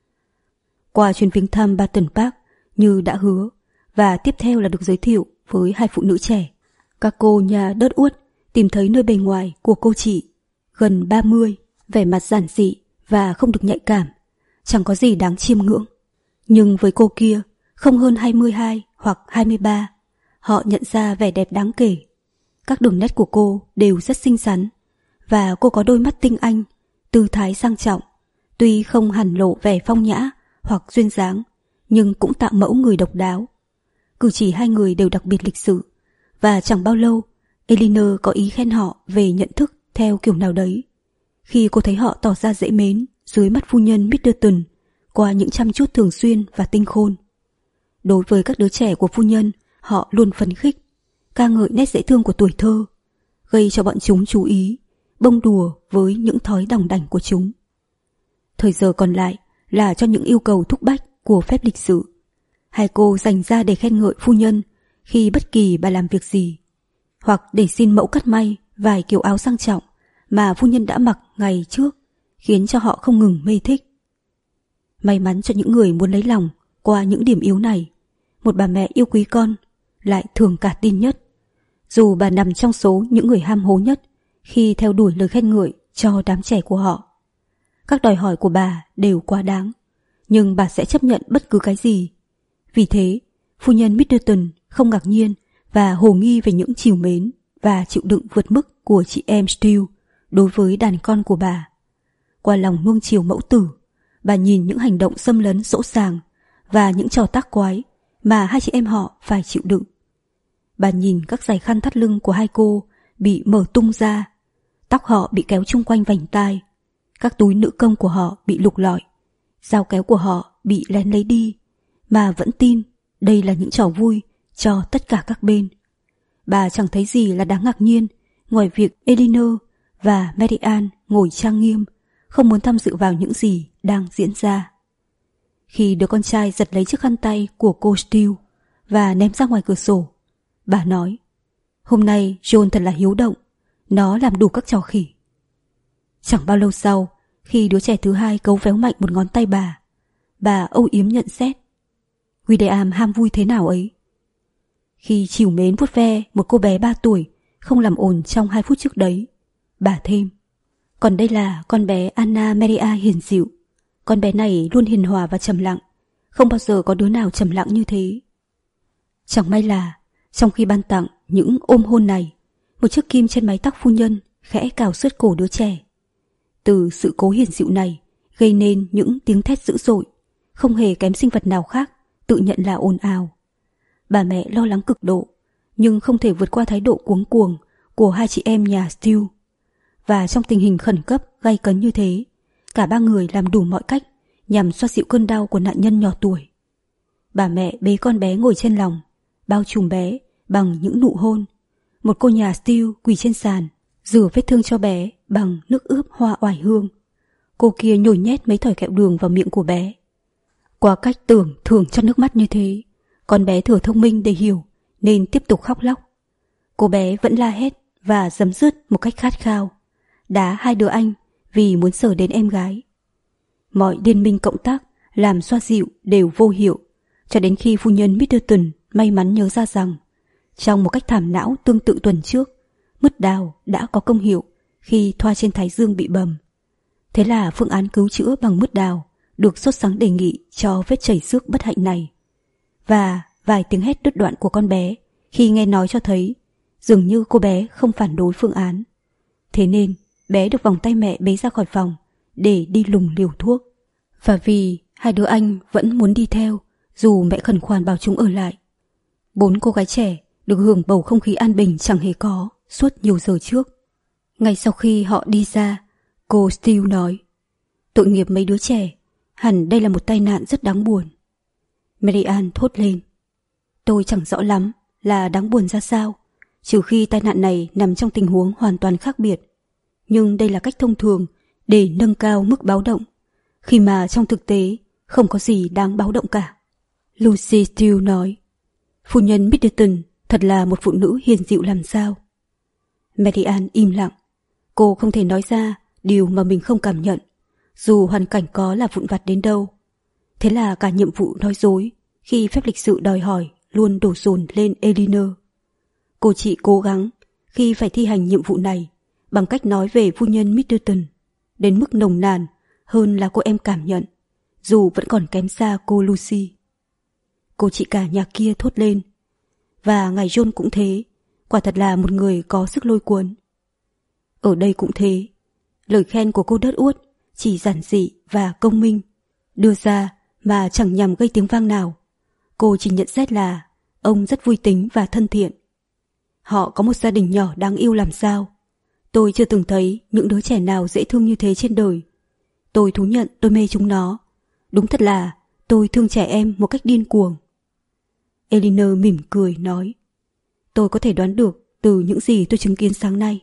Qua chuyến viếng thăm Barton Park như đã hứa, và tiếp theo là được giới thiệu với hai phụ nữ trẻ, các cô nhà Dudwood tìm thấy nơi bề ngoài của cô chị, gần ba mươi, vẻ mặt giản dị và không được nhạy cảm, chẳng có gì đáng chiêm ngưỡng. Nhưng với cô kia, không hơn hai mươi hai hoặc hai mươi ba, họ nhận ra vẻ đẹp đáng kể. Các đường nét của cô đều rất xinh xắn, và cô có đôi mắt tinh anh, tư thái sang trọng, tuy không hẳn lộ vẻ phong nhã hoặc duyên dáng, nhưng cũng tạo mẫu người độc đáo. Cử chỉ hai người đều đặc biệt lịch sự, và chẳng bao lâu Elinor có ý khen họ về nhận thức theo kiểu nào đấy, khi cô thấy họ tỏ ra dễ mến dưới mắt phu nhân Middleton qua những chăm chút thường xuyên và tinh khôn. Đối với các đứa trẻ của phu nhân, họ luôn phấn khích, ca ngợi nét dễ thương của tuổi thơ, gây cho bọn chúng chú ý, bông đùa với những thói đòng đảnh của chúng. Thời giờ còn lại là cho những yêu cầu thúc bách của phép lịch sự. Hai cô dành ra để khen ngợi phu nhân khi bất kỳ bà làm việc gì, hoặc để xin mẫu cắt may vài kiểu áo sang trọng mà phu nhân đã mặc ngày trước, khiến cho họ không ngừng mê thích. May mắn cho những người muốn lấy lòng qua những điểm yếu này, một bà mẹ yêu quý con lại thường cả tin nhất, dù bà nằm trong số những người ham hố nhất khi theo đuổi lời khen ngợi cho đám trẻ của họ. Các đòi hỏi của bà đều quá đáng, nhưng bà sẽ chấp nhận bất cứ cái gì. Vì thế, phu nhân Middleton không ngạc nhiên và hồ nghi về những trìu mến và chịu đựng vượt mức của chị em Steele đối với đàn con của bà. Qua lòng nuông chiều mẫu tử, bà nhìn những hành động xâm lấn dỗ dàng và những trò tác quái mà hai chị em họ phải chịu đựng. Bà nhìn các dải khăn thắt lưng của hai cô bị mở tung ra, tóc họ bị kéo chung quanh vành tai, các túi nữ công của họ bị lục lọi, dao kéo của họ bị lén lấy đi, mà vẫn tin đây là những trò vui cho tất cả các bên. Bà chẳng thấy gì là đáng ngạc nhiên ngoài việc Elinor và Mary Ann ngồi trang nghiêm, không muốn tham dự vào những gì đang diễn ra. Khi đứa con trai giật lấy chiếc khăn tay của cô Steele và ném ra ngoài cửa sổ, bà nói: "Hôm nay John thật là hiếu động, nó làm đủ các trò khỉ." Chẳng bao lâu sau, khi đứa trẻ thứ hai cấu véo mạnh một ngón tay bà, bà âu yếm nhận xét: "William ham vui thế nào ấy." Khi trìu mến vuốt ve một cô bé ba tuổi không làm ồn trong hai phút trước đấy, bà thêm: "Còn đây là con bé Anna Maria hiền dịu. Con bé này luôn hiền hòa và trầm lặng, không bao giờ có đứa nào trầm lặng như thế." Chẳng may là trong khi ban tặng những ôm hôn này, một chiếc kim trên mái tóc phu nhân khẽ cào xướt cổ đứa trẻ. Từ sự cố hiền dịu này gây nên những tiếng thét dữ dội, không hề kém sinh vật nào khác tự nhận là ồn ào. Bà mẹ lo lắng cực độ, nhưng không thể vượt qua thái độ cuống cuồng của hai chị em nhà Steele. Và trong tình hình khẩn cấp gay cấn như thế, cả ba người làm đủ mọi cách nhằm xoa dịu cơn đau của nạn nhân nhỏ tuổi. Bà mẹ bế con bé ngồi trên lòng, bao trùm bé bằng những nụ hôn. Một cô nhà Steele quỳ trên sàn, rửa vết thương cho bé bằng nước ướp hoa oải hương. Cô kia nhồi nhét mấy thỏi kẹo đường vào miệng của bé. Qua cách tưởng thưởng cho nước mắt như thế, con bé thừa thông minh để hiểu nên tiếp tục khóc lóc. Cô bé vẫn la hét và giấm dứt một cách khát khao, đá hai đứa anh vì muốn sờ đến em gái. Mọi liên minh cộng tác làm xoa dịu đều vô hiệu, cho đến khi phu nhân Middleton may mắn nhớ ra rằng trong một cách thảm não tương tự tuần trước, mứt đào đã có công hiệu khi thoa trên thái dương bị bầm. Thế là phương án cứu chữa bằng mứt đào được sốt sắng đề nghị cho vết chảy xước bất hạnh này. Và vài tiếng hét đứt đoạn của con bé khi nghe nói cho thấy dường như cô bé không phản đối phương án. Thế nên bé được vòng tay mẹ bế ra khỏi phòng để đi lùng liều thuốc. Và vì hai đứa anh vẫn muốn đi theo dù mẹ khẩn khoản bảo chúng ở lại, bốn cô gái trẻ được hưởng bầu không khí an bình chẳng hề có suốt nhiều giờ trước. Ngay sau khi họ đi ra, cô Steele nói: tội nghiệp mấy đứa trẻ, hẳn đây là một tai nạn rất đáng buồn. Mary Ann thốt lên: tôi chẳng rõ lắm là đáng buồn ra sao, trừ khi tai nạn này nằm trong tình huống hoàn toàn khác biệt. Nhưng đây là cách thông thường để nâng cao mức báo động, khi mà trong thực tế không có gì đáng báo động cả. Lucy Steele nói: phu nhân Middleton thật là một phụ nữ hiền dịu làm sao. Mary Ann im lặng. Cô không thể nói ra điều mà mình không cảm nhận, dù hoàn cảnh có là vụn vặt đến đâu. Thế là cả nhiệm vụ nói dối khi phép lịch sự đòi hỏi luôn đổ dồn lên Elinor. Cô chị cố gắng khi phải thi hành nhiệm vụ này bằng cách nói về phu nhân Middleton đến mức nồng nàn hơn là cô em cảm nhận, dù vẫn còn kém xa cô Lucy. Cô chị cả nhà kia thốt lên: và ngài John cũng thế, quả thật là một người có sức lôi cuốn. Ở đây cũng thế, lời khen của cô Đất Uất chỉ giản dị và công minh, đưa ra mà chẳng nhằm gây tiếng vang nào. Cô chỉ nhận xét là ông rất vui tính và thân thiện. Họ có một gia đình nhỏ đáng yêu làm sao. Tôi chưa từng thấy những đứa trẻ nào dễ thương như thế trên đời. Tôi thú nhận tôi mê chúng nó. Đúng thật là tôi thương trẻ em một cách điên cuồng. Elinor mỉm cười nói: tôi có thể đoán được từ những gì tôi chứng kiến sáng nay.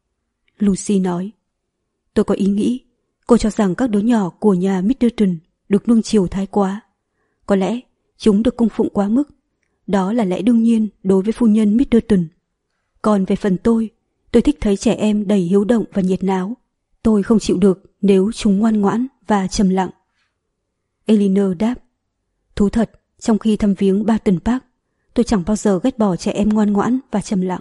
Lucy nói: tôi có ý nghĩ cô cho rằng các đứa nhỏ của nhà Middleton được nuông chiều thái quá. Có lẽ chúng được cung phụng quá mức. Đó là lẽ đương nhiên đối với phu nhân Middleton. Còn về phần tôi, tôi thích thấy trẻ em đầy hiếu động và nhiệt náo. Tôi không chịu được nếu chúng ngoan ngoãn và trầm lặng. Elinor đáp: thú thật, trong khi thăm viếng Barton Park, tôi chẳng bao giờ ghét bỏ trẻ em ngoan ngoãn và trầm lặng.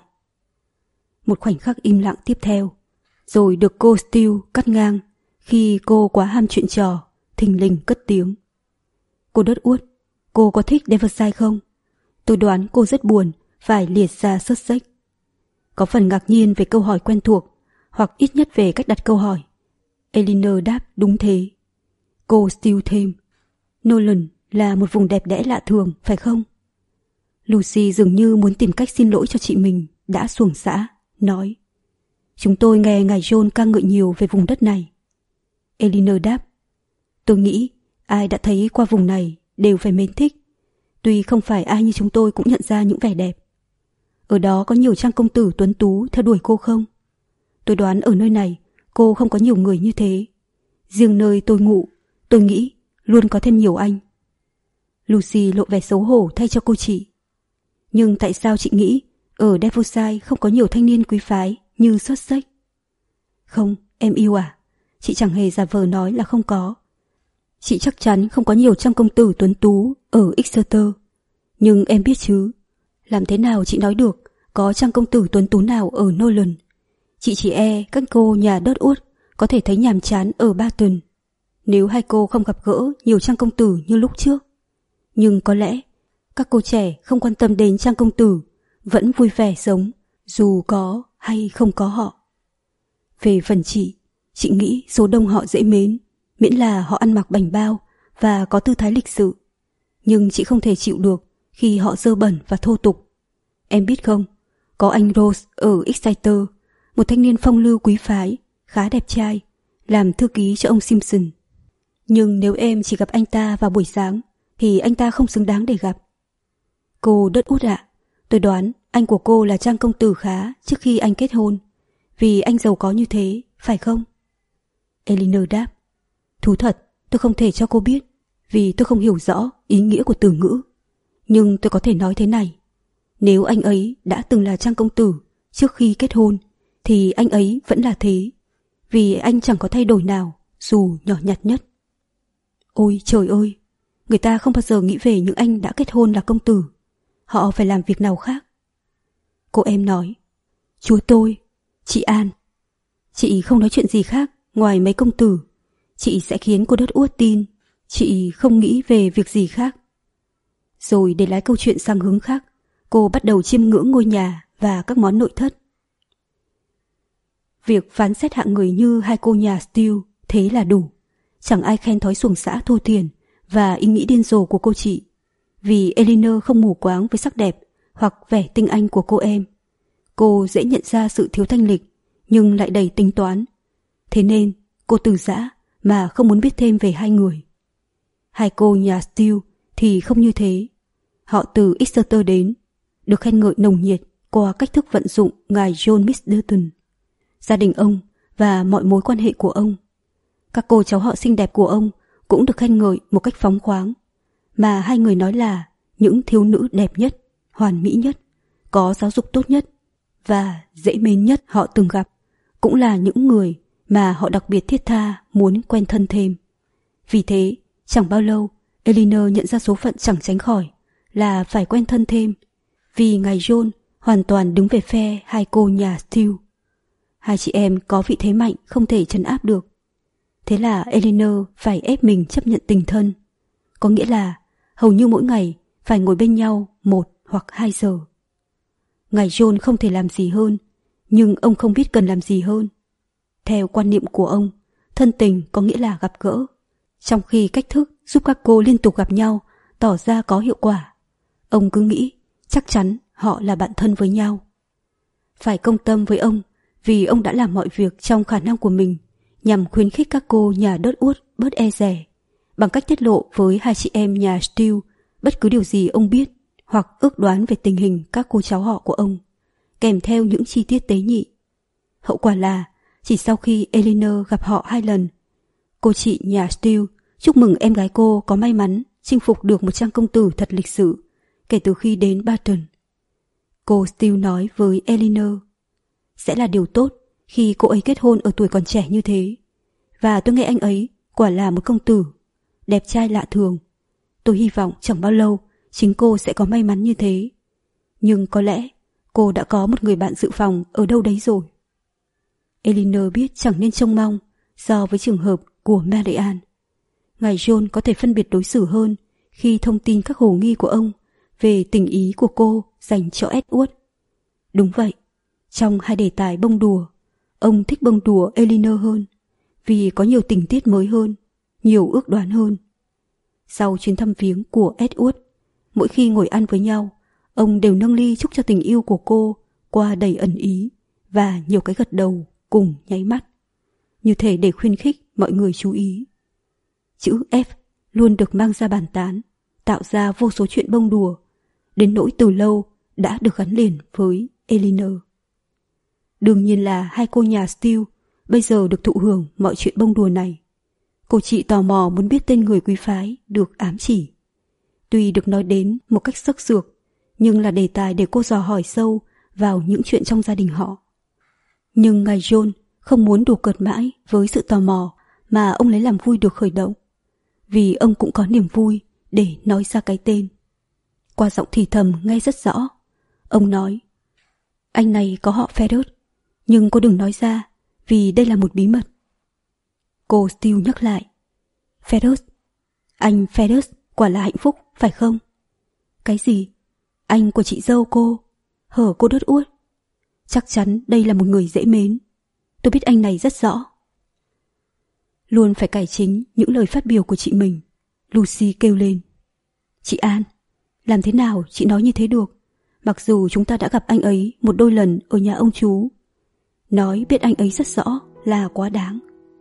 Một khoảnh khắc im lặng tiếp theo, rồi được cô Steele cắt ngang khi cô quá ham chuyện trò, thình lình cất tiếng: cô Đất Uất, cô có thích Devonshire không? Tôi đoán cô rất buồn phải liệt ra Sussex. Có phần ngạc nhiên về câu hỏi quen thuộc, hoặc ít nhất về cách đặt câu hỏi. Elinor đáp đúng thế. Cô Steele thêm: Nolan là một vùng đẹp đẽ lạ thường, phải không? Lucy dường như muốn tìm cách xin lỗi cho chị mình đã xuồng xã, nói: chúng tôi nghe ngài John ca ngợi nhiều về vùng đất này. Elinor đáp: tôi nghĩ ai đã thấy qua vùng này đều phải mến thích, tuy không phải ai như chúng tôi cũng nhận ra những vẻ đẹp. Ở đó có nhiều trang công tử tuấn tú theo đuổi cô không? Tôi đoán ở nơi này cô không có nhiều người như thế. Riêng nơi tôi ngụ, tôi nghĩ luôn có thêm nhiều anh. Lucy lộ vẻ xấu hổ thay cho cô chị. Nhưng tại sao chị nghĩ ở Devonshire không có nhiều thanh niên quý phái như Sussex? Không, em yêu à, chị chẳng hề giả vờ nói là không có. Chị chắc chắn không có nhiều trang công tử tuấn tú ở Exeter. Nhưng em biết chứ, làm thế nào chị nói được có trang công tử tuấn tú nào ở Nolan? Chị chỉ e các cô nhà Đất Uất có thể thấy nhàm chán ở Barton nếu hai cô không gặp gỡ nhiều trang công tử như lúc trước. Nhưng có lẽ các cô trẻ không quan tâm đến trang công tử, vẫn vui vẻ sống dù có hay không có họ. Về phần chị, chị nghĩ số đông họ dễ mến, miễn là họ ăn mặc bảnh bao và có tư thái lịch sự. Nhưng chị không thể chịu được khi họ dơ bẩn và thô tục. Em biết không, có anh Rose ở Exeter, một thanh niên phong lưu quý phái, khá đẹp trai, làm thư ký cho ông Simpson. Nhưng nếu em chỉ gặp anh ta vào buổi sáng thì anh ta không xứng đáng để gặp. Cô Đất Uất ạ, tôi đoán anh của cô là trang công tử khá trước khi anh kết hôn, vì anh giàu có như thế, phải không? Elinor đáp: thú thật, tôi không thể cho cô biết, vì tôi không hiểu rõ ý nghĩa của từ ngữ. Nhưng tôi có thể nói thế này: nếu anh ấy đã từng là trang công tử trước khi kết hôn, thì anh ấy vẫn là thế, vì anh chẳng có thay đổi nào, dù nhỏ nhặt nhất. Ôi trời ơi, người ta không bao giờ nghĩ về những anh đã kết hôn là công tử. Họ phải làm việc nào khác? Cô em nói, chúa tôi, chị An. Chị không nói chuyện gì khác ngoài mấy công tử. Chị sẽ khiến cô Đất Uất tin. Chị không nghĩ về việc gì khác. Rồi để lái câu chuyện sang hướng khác, cô bắt đầu chiêm ngưỡng ngôi nhà và các món nội thất. Việc phán xét hạng người như hai cô nhà Steele thế là đủ. Chẳng ai khen thói xuồng xã thô thiển và ý nghĩ điên rồ của cô chị. Vì Eleanor không mù quáng với sắc đẹp hoặc vẻ tinh anh của cô em. Cô dễ nhận ra sự thiếu thanh lịch nhưng lại đầy tính toán. Thế nên cô từ giã mà không muốn biết thêm về hai người. Hai cô nhà Steele thì không như thế. Họ từ Exeter đến, được khen ngợi nồng nhiệt qua cách thức vận dụng ngài John Middleton, gia đình ông và mọi mối quan hệ của ông. Các cô cháu họ xinh đẹp của ông cũng được khen ngợi một cách phóng khoáng, mà hai người nói là những thiếu nữ đẹp nhất, hoàn mỹ nhất, có giáo dục tốt nhất và dễ mến nhất họ từng gặp, cũng là những người mà họ đặc biệt thiết tha muốn quen thân thêm. Vì thế, chẳng bao lâu, Eleanor nhận ra số phận chẳng tránh khỏi là phải quen thân thêm, vì ngài John hoàn toàn đứng về phe hai cô nhà Steele. Hai chị em có vị thế mạnh không thể trấn áp được. Thế là Eleanor phải ép mình chấp nhận tình thân. Có nghĩa là hầu như mỗi ngày phải ngồi bên nhau một hoặc hai giờ. Ngài John không thể làm gì hơn, nhưng ông không biết cần làm gì hơn. Theo quan niệm của ông, thân tình có nghĩa là gặp gỡ, trong khi cách thức giúp các cô liên tục gặp nhau tỏ ra có hiệu quả. Ông cứ nghĩ chắc chắn họ là bạn thân với nhau. Phải công tâm với ông vì ông đã làm mọi việc trong khả năng của mình nhằm khuyến khích các cô nhà Đất Uất bớt e dè, bằng cách tiết lộ với hai chị em nhà Steele bất cứ điều gì ông biết hoặc ước đoán về tình hình các cô cháu họ của ông, kèm theo những chi tiết tế nhị. Hậu quả là chỉ sau khi Eleanor gặp họ hai lần, cô chị nhà Steele chúc mừng em gái cô có may mắn chinh phục được một trang công tử thật lịch sự kể từ khi đến Barton. Cô Steele nói với Eleanor, sẽ là điều tốt khi cô ấy kết hôn ở tuổi còn trẻ như thế. Và tôi nghe anh ấy quả là một công tử, đẹp trai lạ thường. Tôi hy vọng chẳng bao lâu chính cô sẽ có may mắn như thế. Nhưng có lẽ cô đã có một người bạn dự phòng ở đâu đấy rồi. Eleanor biết chẳng nên trông mong so với trường hợp của Marianne. Ngài John có thể phân biệt đối xử hơn khi thông tin các hồ nghi của ông về tình ý của cô dành cho Edward. Đúng vậy, trong hai đề tài bông đùa, ông thích bông đùa Eleanor hơn vì có nhiều tình tiết mới hơn, nhiều ước đoán hơn. Sau chuyến thăm viếng của Edward, mỗi khi ngồi ăn với nhau, ông đều nâng ly chúc cho tình yêu của cô qua đầy ẩn ý và nhiều cái gật đầu cùng nháy mắt, như thể để khuyến khích mọi người chú ý. Chữ F luôn được mang ra bàn tán, tạo ra vô số chuyện bông đùa, đến nỗi từ lâu đã được gắn liền với Eleanor. Đương nhiên là hai cô nhà Steele bây giờ được thụ hưởng mọi chuyện bông đùa này. Cô chị tò mò muốn biết tên người quý phái được ám chỉ. Tuy được nói đến một cách sắc sược, nhưng là đề tài để cô dò hỏi sâu vào những chuyện trong gia đình họ. Nhưng ngài John không muốn đùa cợt mãi với sự tò mò mà ông lấy làm vui được khởi động, vì ông cũng có niềm vui để nói ra cái tên. Qua giọng thì thầm nghe rất rõ, ông nói, anh này có họ Fergus, nhưng cô đừng nói ra vì đây là một bí mật. Cô Steele nhắc lại, Fergus, anh Fergus quả là hạnh phúc, phải không? Cái gì? Anh của chị dâu cô, hở cô Đất Uất. Chắc chắn đây là một người dễ mến. Tôi biết anh này rất rõ. Luôn phải cải chính những lời phát biểu của chị mình, Lucy kêu lên. Chị An, làm thế nào chị nói như thế được, mặc dù chúng ta đã gặp anh ấy một đôi lần ở nhà ông chú. Nói biết anh ấy rất rõ là quá đáng.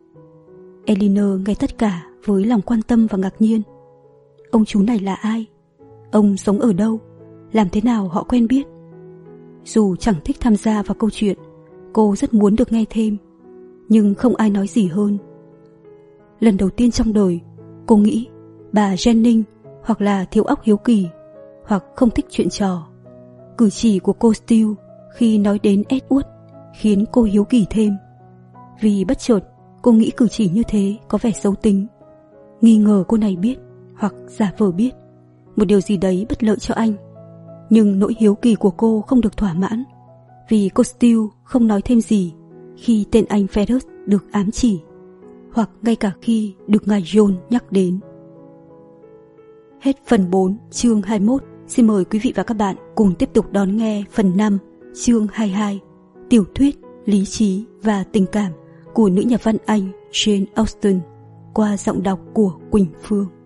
Eleanor nghe tất cả với lòng quan tâm và ngạc nhiên. Ông chú này là ai? Ông sống ở đâu? Làm thế nào họ quen biết? Dù chẳng thích tham gia vào câu chuyện, cô rất muốn được nghe thêm, nhưng không ai nói gì hơn. Lần đầu tiên trong đời, cô nghĩ bà Jennings hoặc là thiếu óc hiếu kỳ, hoặc không thích chuyện trò. Cử chỉ của cô Steele khi nói đến Edward khiến cô hiếu kỳ thêm, vì bất chợt cô nghĩ cử chỉ như thế có vẻ xấu tính, nghi ngờ cô này biết hoặc giả vờ biết một điều gì đấy bất lợi cho anh. Nhưng nỗi hiếu kỳ của cô không được thỏa mãn, vì cô Steele không nói thêm gì khi tên anh Ferris được ám chỉ, hoặc ngay cả khi được ngài John nhắc đến. Hết phần bốn, chương hai mươi mốt. Xin mời quý vị và các bạn cùng tiếp tục đón nghe phần năm, chương hai mươi hai, tiểu thuyết Lý trí và tình cảm của nữ nhà văn Anh Jane Austen qua giọng đọc của Quỳnh Phương.